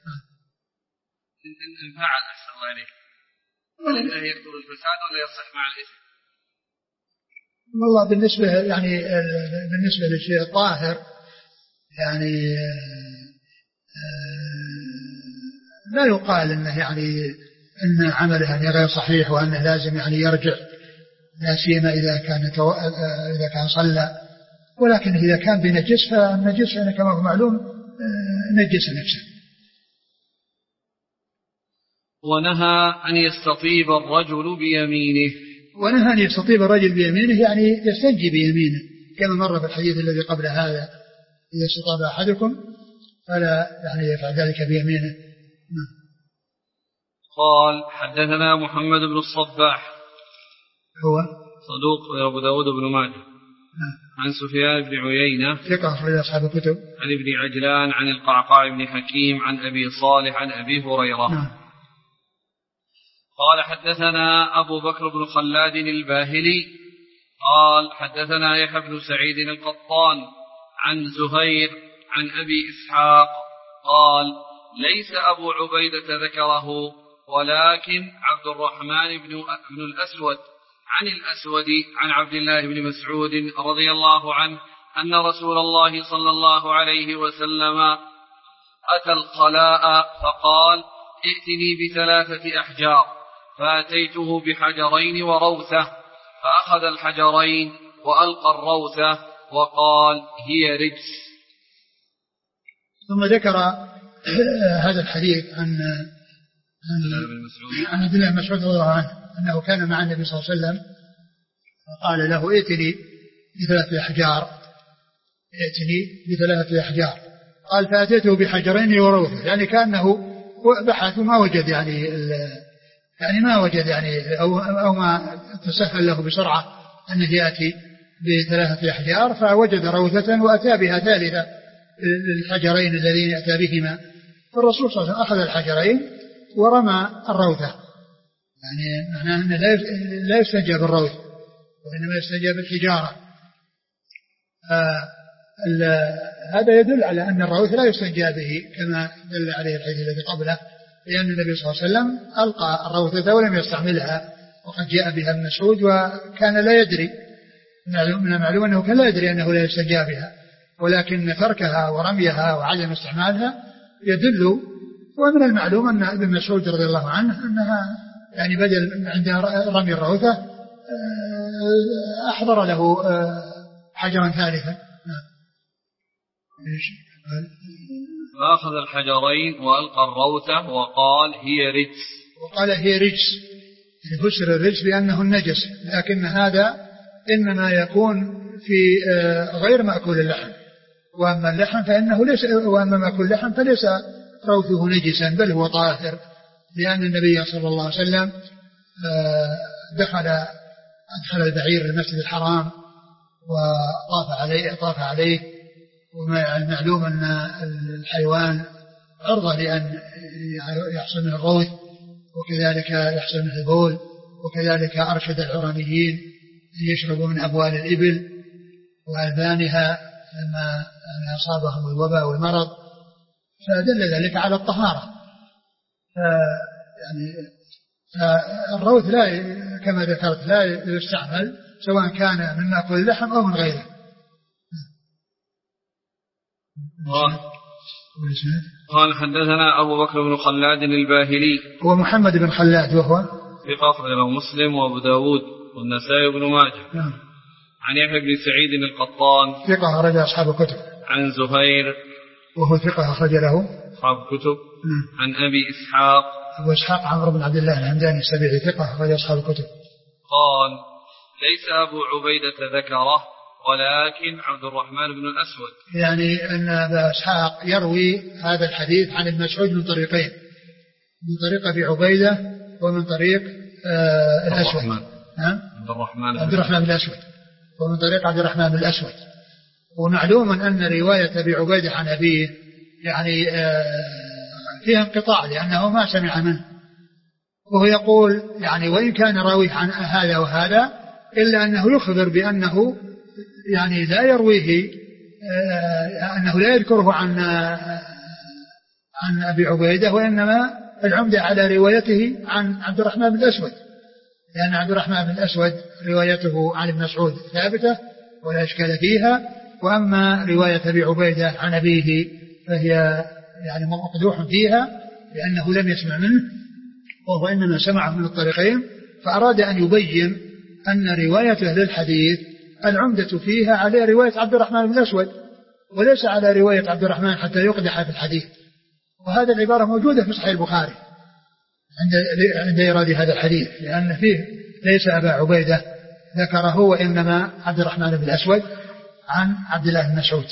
إن فعل أحسن الله عليك ولا يكثر الفساد ولا يصح مع الإثم؟ والله بالنسبة للشيء الطاهر يعني لا يقال انه يعني ان عمله يعني غير صحيح وانه لازم يعني يرجع، لا سيما اذا كان صلى، ولكن اذا كان بنجس فالنجس يعني كما هو معلوم نجس نفسه. ونهى أن يستطيب الرجل بيمينه. ونهى أن يستطيب الرجل بيمينه يعني يستنجي بيمينه كما مر في الحديث الذي قبل هذا، إذا استطاب أحدكم فلا يعني يفعل ذلك بيمينه. قال حدثنا محمد بن الصباح هو صدوق أبو داود بن ماجه عن سفيان بن عيينة ثقة أخرج أصحاب الكتب عن ابن عجلان عن القعقاع بن حكيم عن أبي صالح عن أبي هريرة قال حدثنا أبو بكر بن خلاد الباهلي قال حدثنا يحيى بن سعيد القطان عن زهير عن أبي إسحاق قال ليس أبو عبيدة ذكره ولكن عبد الرحمن بن الأسود عن الأسود عن عبد الله بن مسعود رضي الله عنه أن رسول الله صلى الله عليه وسلم أتى الخلاء فقال ائتني ب3 أحجار، فأتيته بحجرين وروثة، فأخذ الحجرين وألقى الروثة وقال هي رجس. ثم ذكر هذا الحديث عن عبد الله بن مسعود رضي الله عنه أنه كان مع النبي صلى الله عليه وسلم فقال له ائتني ب3 أحجار، قال فأتيته بحجرين وروثة، يعني كأنه بحث وما وجد يعني ما وجد يعني أو ما تسهل له بسرعة أنه يأتي ب3 أحجار، فوجد روثة وأتى بها ثالثة الحجرين الذين أتى بهما. فالرسول صلى الله عليه وسلم أخذ الحجرين ورمى الروثة، يعني معناه أنه لا يستنجى بالروث وإنما يستنجى بالحجارة. هذا يدل على أن الروث لا يستنجى به كما دل عليه الحديث الذي قبله، لأن النبي صلى الله عليه وسلم ألقى الروثة ولم يستعملها، وقد جاء بها ابن مسعود وكان لا يدري، من المعلوم أنه كان لا يدري أنه لا يستنجى بها، ولكن تركها ورميها وعدم استعمالها يدل. ومن المعلوم أن ابن مسعود رضي الله عنه أنها يعني بدل عند رمي الروثة أحضر له حجرا ثالثا. فأخذ الحجرين وألقى الروثة وقال هي رجس. يعني فسر الرجس بأنه النجس، لكن هذا إنما يكون في غير مأكول اللحم، وأما اللحم فإنه ليس، وأما مأكول اللحم فليس روثه نجسا بل هو طاهر، لأن النبي صلى الله عليه وسلم أدخل البعير المسجد الحرام وطاف عليه، والمعلوم أن الحيوان عرضة لأن يحصل منه الروث، وكذلك يحصل منه البول، وكذلك أرشد العرانيين أن يشربوا من أبوال الإبل وألبانها لما أصابهم الوباء والمرض، فدل ذلك على الطهارة. يعني الروث لا كما ذكرت لا يستعمل سواء كان من مأكل اللحم أو من غيره. قال حدثنا أبو بكر بن خلاد الباهلي هو محمد بن خلاد وهو ثقة أخرج له مسلم وأبو داود والنسائي بن ماجه. عن يحيى بن سعيد القطان ثقة أخرج أصحاب الكتب. عن زهير وهو ثقة أخرج له أصحاب الكتب. عن أبي إسحاق أبو إسحاق عمرو بن عبد الله الهمداني السبيعي ثقة أخرج أصحاب الكتب. قال ليس أبو عبيدة ذكره ولكن عبد الرحمن بن الأسود، يعني أن أبا إسحاق يروي هذا الحديث عن ابن مسعود من طريقين، من طريق أبي عبيدة ومن طريق الأسود، عبد الرحمن بن الأسود، ومن طريق عبد الرحمن بن الأسود. ومعلوم أن رواية أبي عبيدة عن أبيه يعني فيها انقطاع لأنه ما سمع منه، وهو يقول يعني وإن كان راوي عن هذا وهذا إلا أنه يخبر بأنه يعني لا يرويه، أنه لا يذكره عن أبي عبيدة، وإنما العمدة على روايته عن عبد الرحمن بن الأسود، لأن عبد الرحمن بن الأسود روايته عن ابن مسعود ثابتة ولا إشكال فيها، وأما رواية أبي عبيدة عن أبيه فهي يعني مقدوح فيها لأنه لم يسمع منه، وهو إنما سمعه من الطريقين، فأراد أن يبين أن روايته للحديث العمدة فيها على رواية عبد الرحمن بن الأسود وليس على رواية عبد الرحمن حتى يقدح في الحديث. وهذا العبارة موجودة في صحيح البخاري عند إيراد هذا الحديث، لأن فيه ليس أبا عبيدة ذكره وإنما عبد الرحمن بن الأسود عن عبد الله بن مسعود.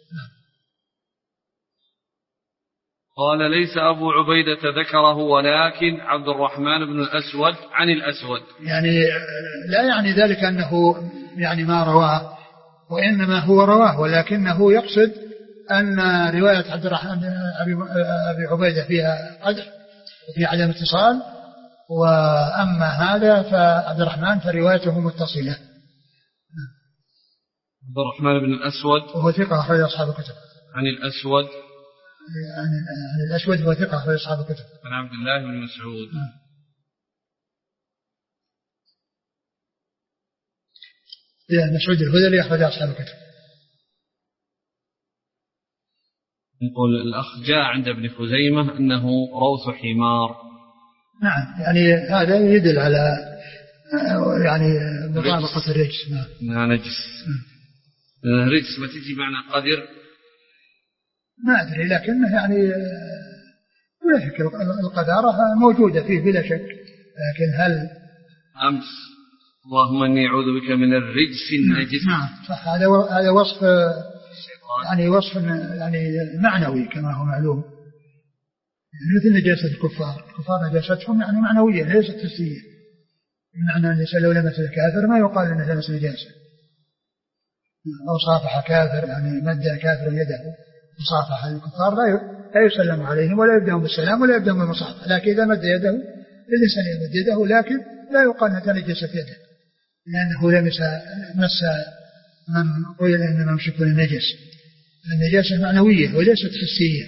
قال ليس أبو عبيدة ذكره ولكن عبد الرحمن بن الأسود عن الأسود، يعني لا يعني ذلك أنه يعني ما رواه، وإنما هو رواه، ولكنه يقصد أن رواية عبد الرحمن أبي عبيدة فيها قدح وفي عدم اتصال، وأما هذا فعبد الرحمن فروايته متصلة. عبد الرحمن بن الأسود وهو ثقة أخرج أصحاب الكتب. عن الأسود عن الأسود هو ثقة أخرج أصحاب الكتب. عن عبد الله بن مسعود. مسعود الهذلي أخرج أصحاب الكتب. يقول الأخ جاء عند ابن خزيمة أنه روث حمار. نعم، يعني هذا يدل على يعني مطابقة الرجس. نعم نجس. الرجس ما تجي معنى قدر ما أدري، لكنه يعني ولا شك القذارة موجودة فيه بلا شك، لكن هل أمس اللهم إني أعوذ بك من الرجس النجس. نعم صح، هذا وصف يعني وصف يعني معنوي كما هو معلوم، يعني مثل نجاسة الكفار نجاستهم يعني معنوية ليست حسية، بمعنى أن لو لمس الكافر ما يقال أنه لمس نجاسة، أو صافح كافر يعني مد كافر يده مصافحة الكفار لا يسلم عليهم ولا يبدأهم بالسلام ولا يبدأهم بالمصافحة، لكن إذا مد يده للإنسان يمد يده، لكن لا يقال أنه نجست يده لأنه لمس مس من قيل إنما يمسكون النجس. النجاسة معنوية وليست حسية.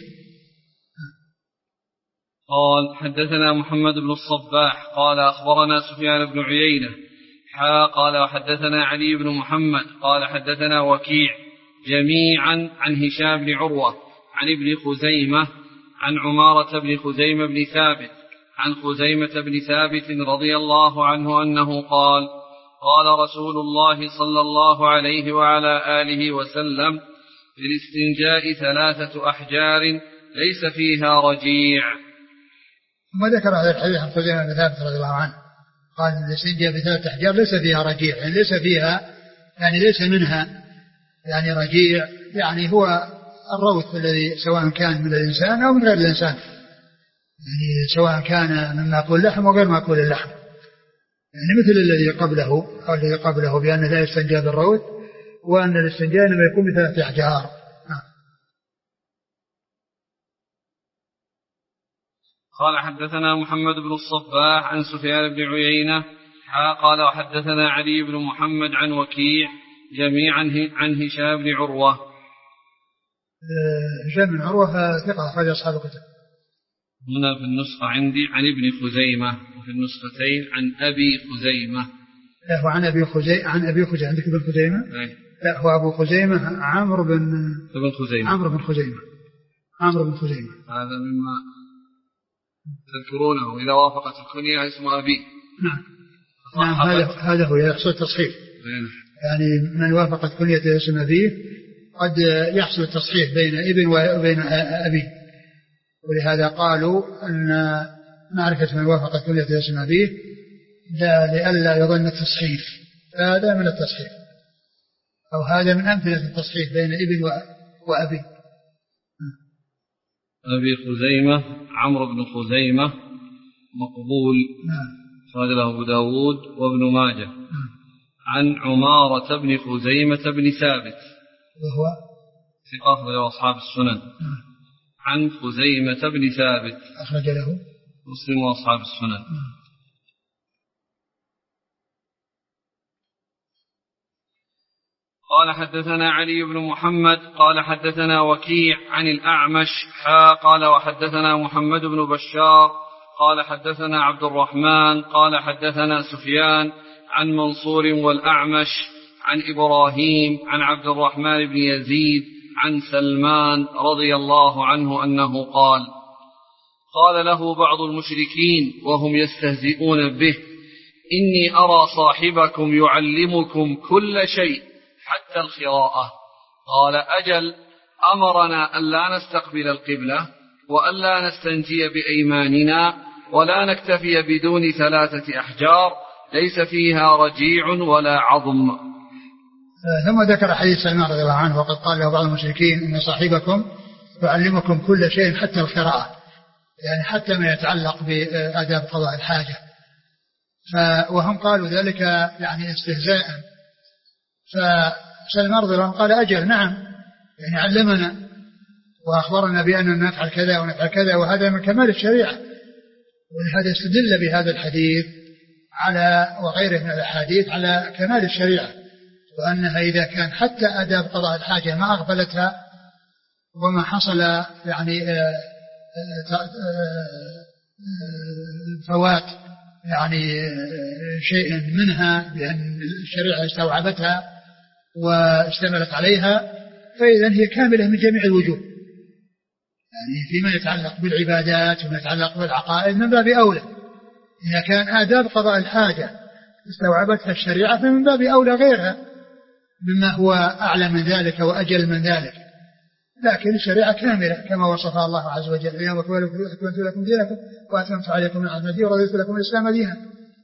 قال حدثنا محمد بن الصباح قال أخبرنا سفيان بن عيينة قال وحدثنا علي بن محمد قال حدثنا وكيع جميعا عن هشام بن عروة عن ابن خزيمة عن عمارة بن خزيمة بن ثابت عن خزيمة بن ثابت رضي الله عنه أنه قال قال رسول الله صلى الله عليه وعلى آله وسلم في الاستنجاء 3 أحجار ليس فيها رجيع. ثم ذكر هذا الحديث عن خزيمة بن ثابت رضي الله عنه قال الاستنجاء ب3 أحجار ليس فيها رجيع، يعني ليس فيها يعني ليس منها يعني رجيع، يعني هو الروث الذي سواء كان من الإنسان أو من غير الإنسان، يعني سواء كان من مأكول اللحم وغير مأكول اللحم، يعني مثل الذي قبله أو الذي قبله بأن لا يستنجى بالروث، وأن الاستنجاء لما يكون ب3 أحجار. قال حدثنا محمد بن الصباح عن سفيان بن عيينة قال وحدثنا علي بن محمد عن وكيع جميعا عن هشام بن عروة. هشام بن عروة ثقة أخرج أصحاب الكتب. هنا في النسخة عندي عن ابن خزيمة، وفي النسختين عن أبي خزيمة. لا هو عن أبي خزيمة. عندك ابن خزيمة؟ لا هو أبو خزيمة عمرو بن خزيمة. هذا مما تذكرونه إذا وافقت الكنية اسم أبي. نعم هذا هو يحصل تصحيح، يعني من وافقت كنية اسم أبيه قد يحصل التصحيح بين ابن وبين أبي، ولهذا قالوا أن معرفة من وافقت كنية اسم أبيه لئلا يظن التصحيح، هذا من التصحيح. أو هذا من أمثلة التصحيح بين ابن وأبي. أبي خزيمة عمرو بن خزيمة مقبول، أخرج له أبو داود وابن ماجه. عن عمارة بن خزيمة بن ثابت وهو ثقة أخرج له أصحاب السنن. عن خزيمة بن ثابت أخرج له مسلم وأصحاب السنن. قال حدثنا علي بن محمد قال حدثنا وكيع عن الأعمش قال وحدثنا محمد بن بشار قال حدثنا عبد الرحمن قال حدثنا سفيان عن منصور والأعمش عن إبراهيم عن عبد الرحمن بن يزيد عن سلمان رضي الله عنه أنه قال له بعض المشركين وهم يستهزئون به: إني أرى صاحبكم يعلمكم كل شيء حتى القراءة. قال: أجل، أمرنا ألا نستقبل القبلة وألا نستنجي بأيماننا ولا نكتفي بدون 3 أحجار ليس فيها رجيع ولا عظم. ثم ذكر حديث سلمان رضي الله عنه وقد قال له بعض المشركين: إن صاحبكم يعلمكم كل شيء حتى القراءة، يعني حتى ما يتعلق بآداب قضاء الحاجة. وهم قالوا ذلك يعني استهزاء. فسلمان رضي الله عنه قال: أجل، نعم، يعني علمنا وأخبرنا بأننا نفعل كذا ونفعل كذا، وهذا من كمال الشريعة. ولهذا استدل بهذا الحديث على وغيره من الأحاديث على كمال الشريعة، وأنها إذا كان حتى آداب قضاء الحاجة ما أغفلتها وما حصل يعني فوات يعني شيء منها بأن الشريعة استوعبتها واشتملت عليها، فإذا هي كاملة من جميع الوجوه، يعني فيما يتعلق بالعبادات وما يتعلق بالعقائد من باب أولى. إذا كان آداب قضاء الحاجة استوعبتها الشريعة فمن باب أولى غيرها مما هو أعلى من ذلك وأجل من ذلك. لكن الشريعة كاملة كما وصفها الله عز وجل: اليوم أكملت لكم دينكم وأتممت عليكم نعمتي ورضيت لكم الإسلام دينا.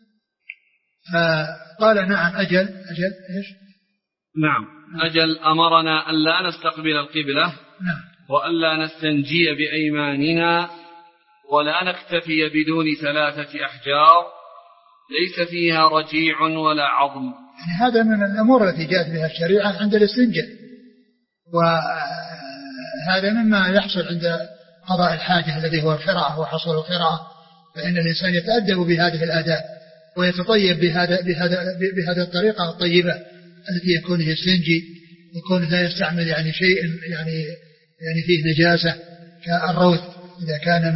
فقال: نعم، أجل إيش؟ نعم، أجل، أمرنا أن لا نستقبل القبلة، نعم، وألا نستنجي بأيماننا ولا نكتفي بدون 3 أحجار ليس فيها رجيع ولا عظم. يعني هذا من الأمور التي جاءت بها الشريعة عند الاستنجاء، وهذا مما يحصل عند قضاء الحاجة الذي هو القراءة وحصول القراءة، فإن الإنسان يتأدب بهذه الآداب ويتطيب بهذه الطريقة الطيبة التي يكون يستنجي، يكون لا يستعمل يعني شيء يعني فيه نجاسة كالروث إذا كان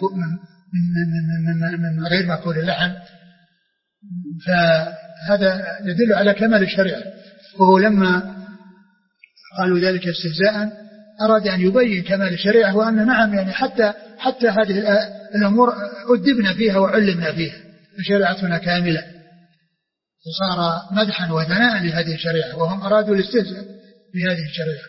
من غير مأكول اللحم. فهذا يدل على كمال الشريعة. وهو لما قالوا ذلك استهزاء أراد أن يبين كمال الشريعة، وأن نعم يعني حتى هذه الأمور أدبنا فيها وعلمنا فيها، فشريعتنا كاملة. فصار مدحا وثناء لهذه الشريعة، وهم أرادوا الاستهزاء بهذه الشريعة.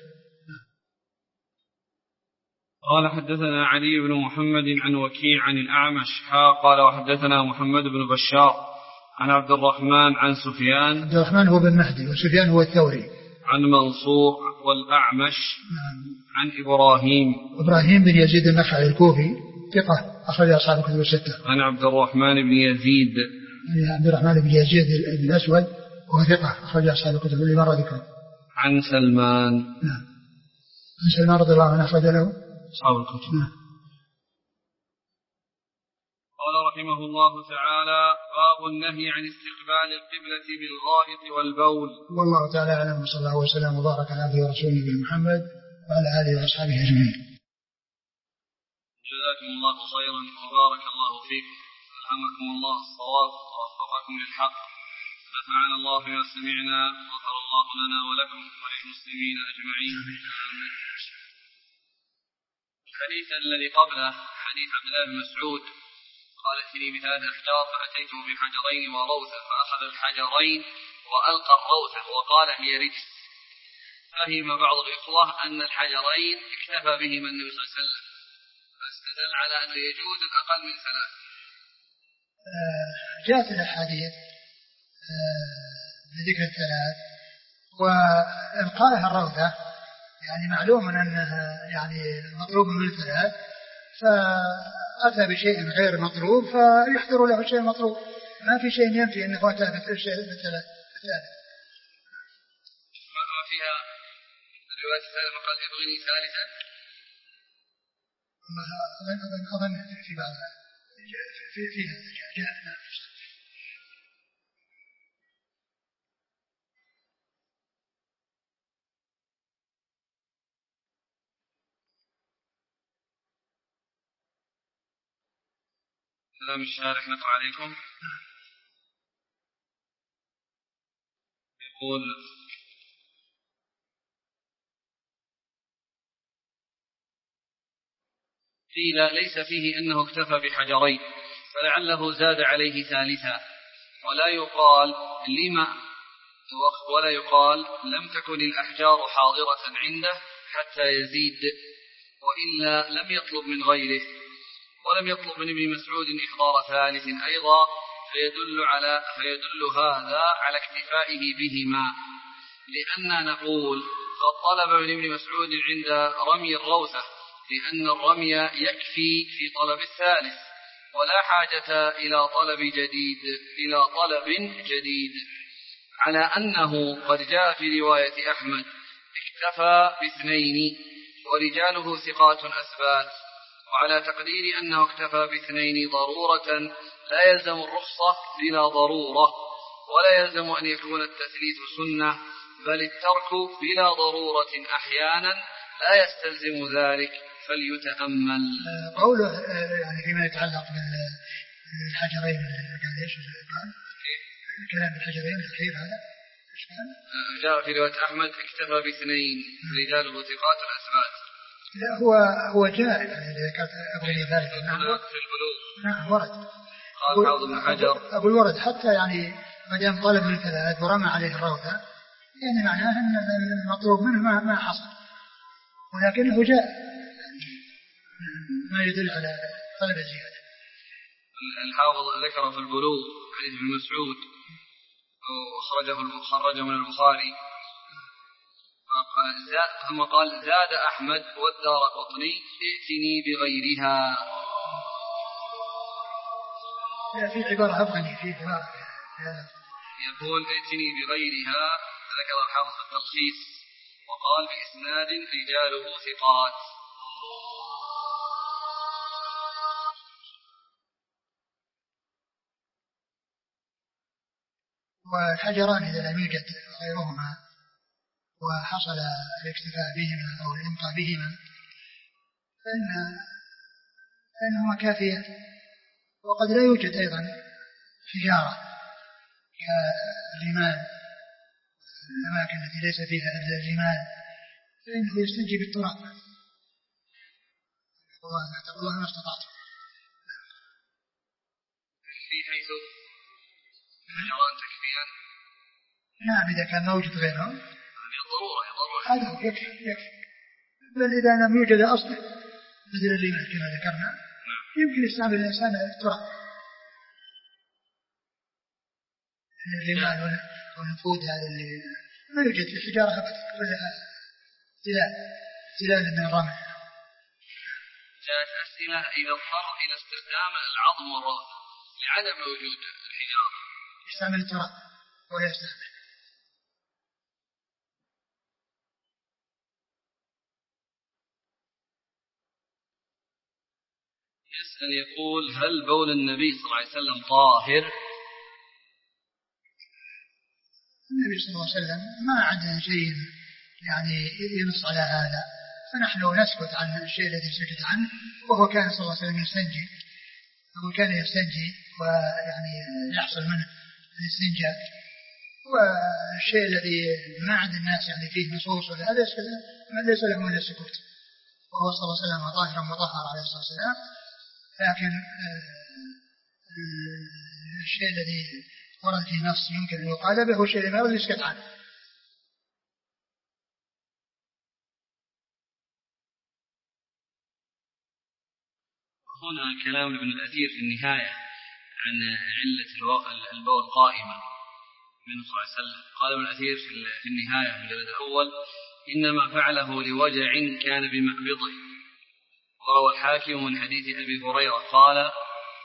قال حدثنا علي بن محمد عن وكيع عن الأعمش قال وحدثنا محمد بن بشار عن عبد الرحمن عن سفيان. عبد الرحمن هو بن مهدي وسفيان هو الثوري. عن منصور والأعمش عن إبراهيم بن يزيد النخعي الكوفي ثقة أخرج أصحاب الكتب الستة. عن عبد الرحمن بن يزيد الأسود وهو ثقة أخرج أصحاب الكتب اللي مر ذكره. عن سلمان. نعم. عن سلمان رضي الله عنه أخرج له أصحاب الكتب. نعم. قال رحمه الله تعالى: باب النهي عن استقبال القبلة بالغائط والبول. والله تعالى أعلم، وصلى الله وسلم وبارك على عبده ورسوله محمد وعلى آله وأصحابه أجمعين. جزاكم الله خيرا وبارك الله فيكم، ألهمكم الله الصواب ووفقكم للحق، نفعنا الله بما سمعنا، غفر الله لنا ولكم وللمسلمين أجمعين. الحديث الذي قبله حديث عبد الله بن مسعود قال: ائتني ب3 أحجار فأتيته بحجرين وروثة، فأخذ الحجرين وألقى الروثة وقال: هي رجس. فهم بعض الإخوة أن الحجرين اكتفى بهما النبي صلى الله عليه وسلم، فاستدل على أنه يجوز الأقل من 3. جاءت الأحاديث بذكر 3، وإبقائها الروثة يعني معلوم أنها يعني مطلوب من الثلاث، فأتى بشيء غير مطلوب فيحضر له شيء مطلوب، ما في شيء ينفي أنه أتى بالشيء الثالث. ما فيها الرواية الثالثة قال ابغني ثالثا، أظن في بعضها في هذا جاء. كلام الشارح نقرأ عليكم. يقول قيل ليس فيه أنه اكتفى بحجرين فلعله زاد عليه ثالثا، ولا يقال لم تكن الأحجار حاضرة عنده حتى يزيد، وإلا لم يطلب من غيره، ولم يطلب من ابن مسعود إحضار ثالث أيضا، فيدل هذا على اكتفائه بهما، لأننا نقول قد طلب من ابن مسعود عند رمي الروثة، لأن الرمي يكفي في طلب الثالث، ولا حاجة إلى طلب جديد، على أنه قد جاء في رواية أحمد اكتفى باثنين ورجاله ثقات أثبات، وعلى تقدير أنه اكتفى باثنين ضرورة لا يلزم الرخصة بلا ضرورة، ولا يلزم أن يكون التثليث سنة، بل الترك بلا ضرورة أحيانا لا يستلزم ذلك، فليتأمل. قوله يعني فيما يتعلق بالحجرين قال ايش الكلام بالحجرين الأخير هذا جاء في رواية أحمد اكتفى باثنين رجاله ثقات الأثبات. لا هو جاء يعني ذكرت أبغي ذلك في البلوغ. نعم ورد. قال حافظ بن حجر أبو الورد حتى يعني ما دام طلب من ثلاث ورمى عليه الروثة يعني معناه أن المطلوب منه ما حصل، ولكنه جاء ما يدل على طلب الزيادة. الحافظ ذكر في البلوغ حديث ابن مسعود خرجه من البخاري، ثم قال زاد أحمد والدارقطني ائتني بغيرها. في عبارة أبغني في عبارة يقول ائتني بغيرها، ذكر الحافظ التلخيص وقال بإسناد رجاله ثقات. والحجران إذا لم يوجد غيرهما وحصل الاكتفاء بهما أو الإنقاء بهما فإنهما كافية، وقد لا يوجد أيضا حجارة كالرمال، الأماكن التي ليس فيها إلا الرمال فإنه يستنجي بالتراب، واتقوا الله ما استطعتم. تكفي حيث الحجران تكفيان. نعم إذا كان موجود غيرهم ضرورة هذا يكفي. بل إذا لم يوجد أصلا مثل الرمال كما ذكرنا يمكن يستعمل الإنسان التراب، الرمال والنفود هذا اللي ما يوجد في الحجارة أبدا كلها تلال من الرمل. جاءت أسئلة إذا اضطر إلى استخدام العظم والروث لعدم وجود الحجارة يستعمل التراب ولا يستعمل. يسأل يقول هل بول النبي صلى الله عليه وسلم طاهر؟ النبي صلى الله عليه وسلم ما عندنا شيء يعني ينص على هذا، فنحن نسكت عن الشيء الذي سكت عنه، وهو كان صلى الله عليه وسلم يستنجي، أو كان يستنجي ويعني يحصل منه الاستنجاء، والشيء الذي ما عند الناس يعني فيه نصوص ولا هذا ليس لهم إلا السكوت، وهو صلى الله عليه وسلم طاهرا مطهرا عليه الصلاة والسلام. لكن الشيء الذي ورد فيه نص يمكن أن يقال به هو الشيء الذي يرد يسكت عنه. هنا كلام ابن الأثير في النهاية عن علة البول قائمة، منه صلى الله عليه وسلم. قال ابن الأثير في النهاية في الجلد الأول: إنما فعله لوجع كان بمقبضه. وروى الحاكم من حديث أبي هريرة قال: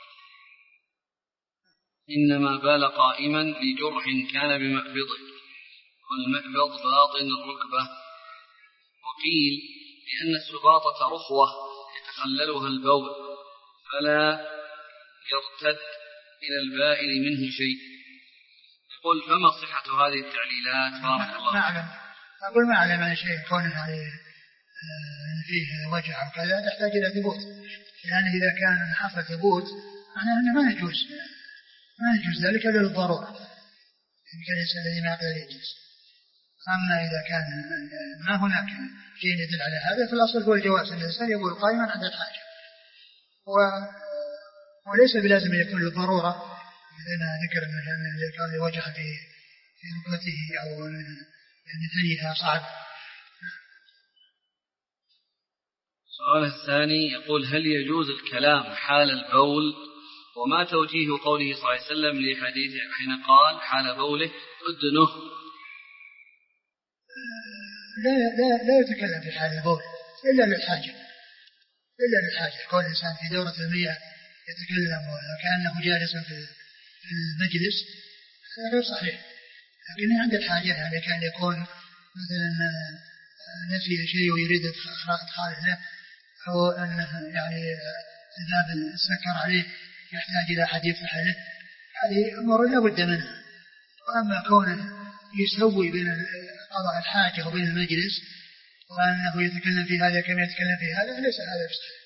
إنما بال قائما لجرح كان بمقبضه، والمقبض باطن الركبة. وقيل لأن السباطة رخوة يتخللها البول فلا يرتد إلى البائل منه شيء. يقول: فما صحة هذه التعليلات؟ بارك الله. ما أعلم عن شيء كون فيه وجع وكذا تحتاج إلى ثبوت، لأن إذا كان حصل ثبوت معناه أنه ما يجوز ذلك إلا للضرورة، إن كان الإنسان الذي ما يقدر يجلس. أما إذا كان ما هناك شيء يدل على هذا فالأصل هو الجواز، أن الإنسان يقول قائما عند الحاجة، وليس بلازم أن يكون للضرورة. إذا ذكر أن كان وجع في ركبته أو يعني ثنيها صعب. السؤال الثاني يقول: هل يجوز الكلام حال البول؟ وما توجيه قوله صلى الله عليه وسلم لحديث حين قال حال بوله أدنه؟ لا يتكلم في حال البول إلا للحاجة. كون الإنسان في دورة المياه يتكلم وكأنه جالسا في المجلس هذا غير صحيح، لكن عند الحاجة يعني كان يكون مثلا نسي شيء ويريد إدخاله له، أو أنه يعني الباب سكر عليه يحتاج إلى أحد يفتح له، هذه أمور لا بد منها. وأما كونه يسوي بين قضاء الحاجة وبين المجلس وأنه يتكلم في هذا كما يتكلم في هذا ليس هذا بصحيح.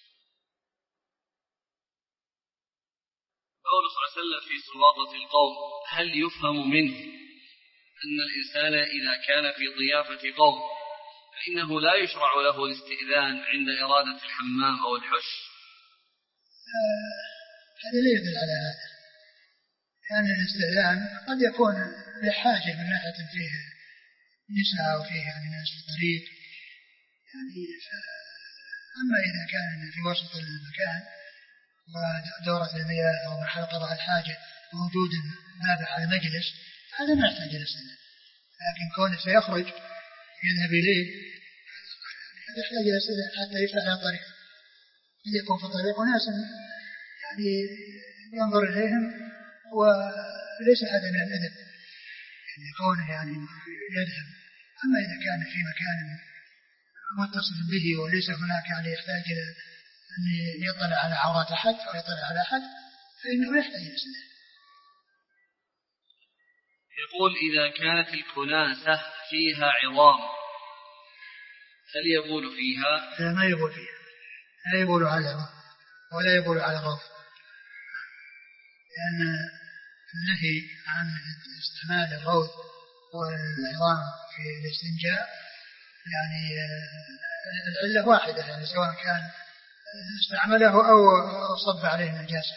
قول صلى الله عليه وسلم في سواقة القوم: هل يفهم منه أن الإنسان إذا كان في ضيافة قوم فإنه لا يشرع له الاستئذان عند إرادة الحمام أو الحش؟ هذا لا يدل على هذا، لأن الاستئذان قد يكون لحاجة من ناحية فيه نساء وفيه يعني ناس في الطريق يعني أما إذا كان في وسط المكان ودورة المياه أو محل قضاء الحاجة موجود باب على مجلس هذا ما يحتاج إلى استئذان، لكن كونه سيخرج يذهب إليه هذا يحتاج إلى استئذان حتى يفتح له طريق. يكون في طريق وناس يعني ينظر إليهم وليس هذا من الأدب يعني كونه يعني يذهب. أما إذا كان في مكان متصل به وليس هناك يعني يحتاج إلى أن يطلع على عورات أحد أو يطلع على أحد فإنه يحتاج إلى استئذان. يقول: إذا كانت الكناسة فيها عظام هل يبول فيها؟ لا، ما يبول فيها، لا يبول على العظام ولا يبول على الروث، لأن النهي عن استعمال الروث والعظام في الاستنجاء يعني العلة واحدة، يعني سواء كان استعمله أو صب عليه نجاسة.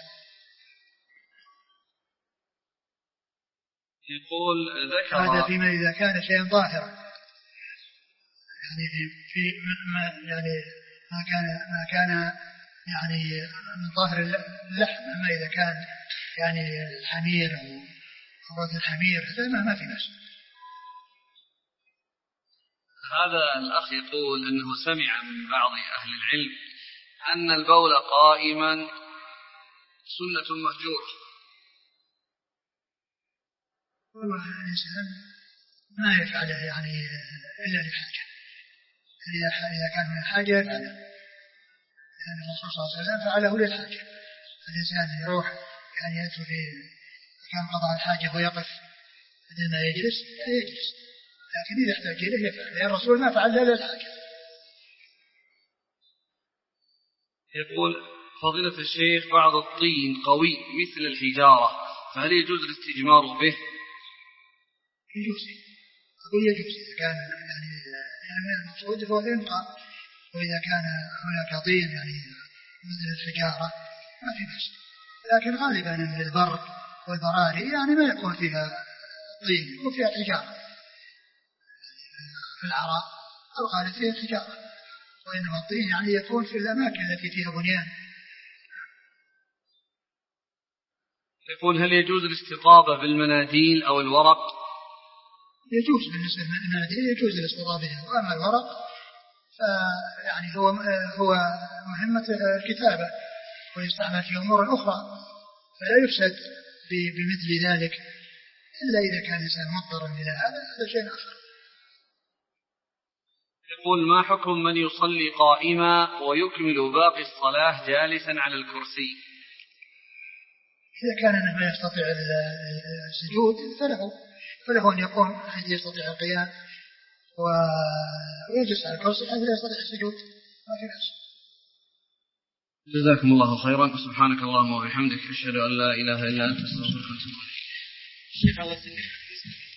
يقول: ذكر هذا فيما إذا كان شيئا ظاهرا يعني في ما كان يعني من ظاهر اللحم. أما إذا كان يعني الحمير أو روث الحمير هذا ما في بأس. هذا الأخ يقول أنه سمع من بعض أهل العلم أن البول قائما سنة مهجورة. والله الإنسان ما يفعله يعني إلا للحاجة، إذا كان من الحاجة يفعله، لأن الرسول صلى الله عليه وسلم فعله للحاجة. الإنسان يروح يعني يدخل في مكان قضاء الحاجة ويقف بدل ما يجلس لكن إذا احتاج إليه يفعل، لأن الرسول ما فعل إلا للحاجة. يقول: فضيلة الشيخ، بعض الطين قوي مثل الحجارة فهل يجوز الاستجمار به؟ يجوز إذا كان يعني المقصود هو الإنقاء، وإذا كان هناك طين يعني مثل الحجارة ما في بأس، لكن غالبا من البر والبراري يعني ما يكون فيها طين يكون فيها حجارة، في العراء الغالب فيها الحجارة، وإنما الطين يعني يكون في الأماكن التي فيها بنيان. يقول هل يجوز الاستطابة بالمناديل أو الورق؟ يجوز بالنسبة للمناديل يجوز الاستطابة بها، وأما الورق فيعني هو مهمة الكتابة ويستعمل في أمور أخرى، فلا يفسد بمثل ذلك إلا إذا كان الإنسان مضطرا إلى هذا شيء آخر. يقول ما حكم من يصلي قائما ويكمل باقي الصلاة جالسا على الكرسي؟ إذا كان ما يستطيع السجود فله أن يقوم حتى يستطيع القيام ويجلس على الكرسي حتى لا يستطيع السجود، ما في بأس. جزاكم الله خيرا، سبحانك اللهم وبحمدك، أشهد أن لا إله إلا أنت، أستغفرك وأتوب إليك.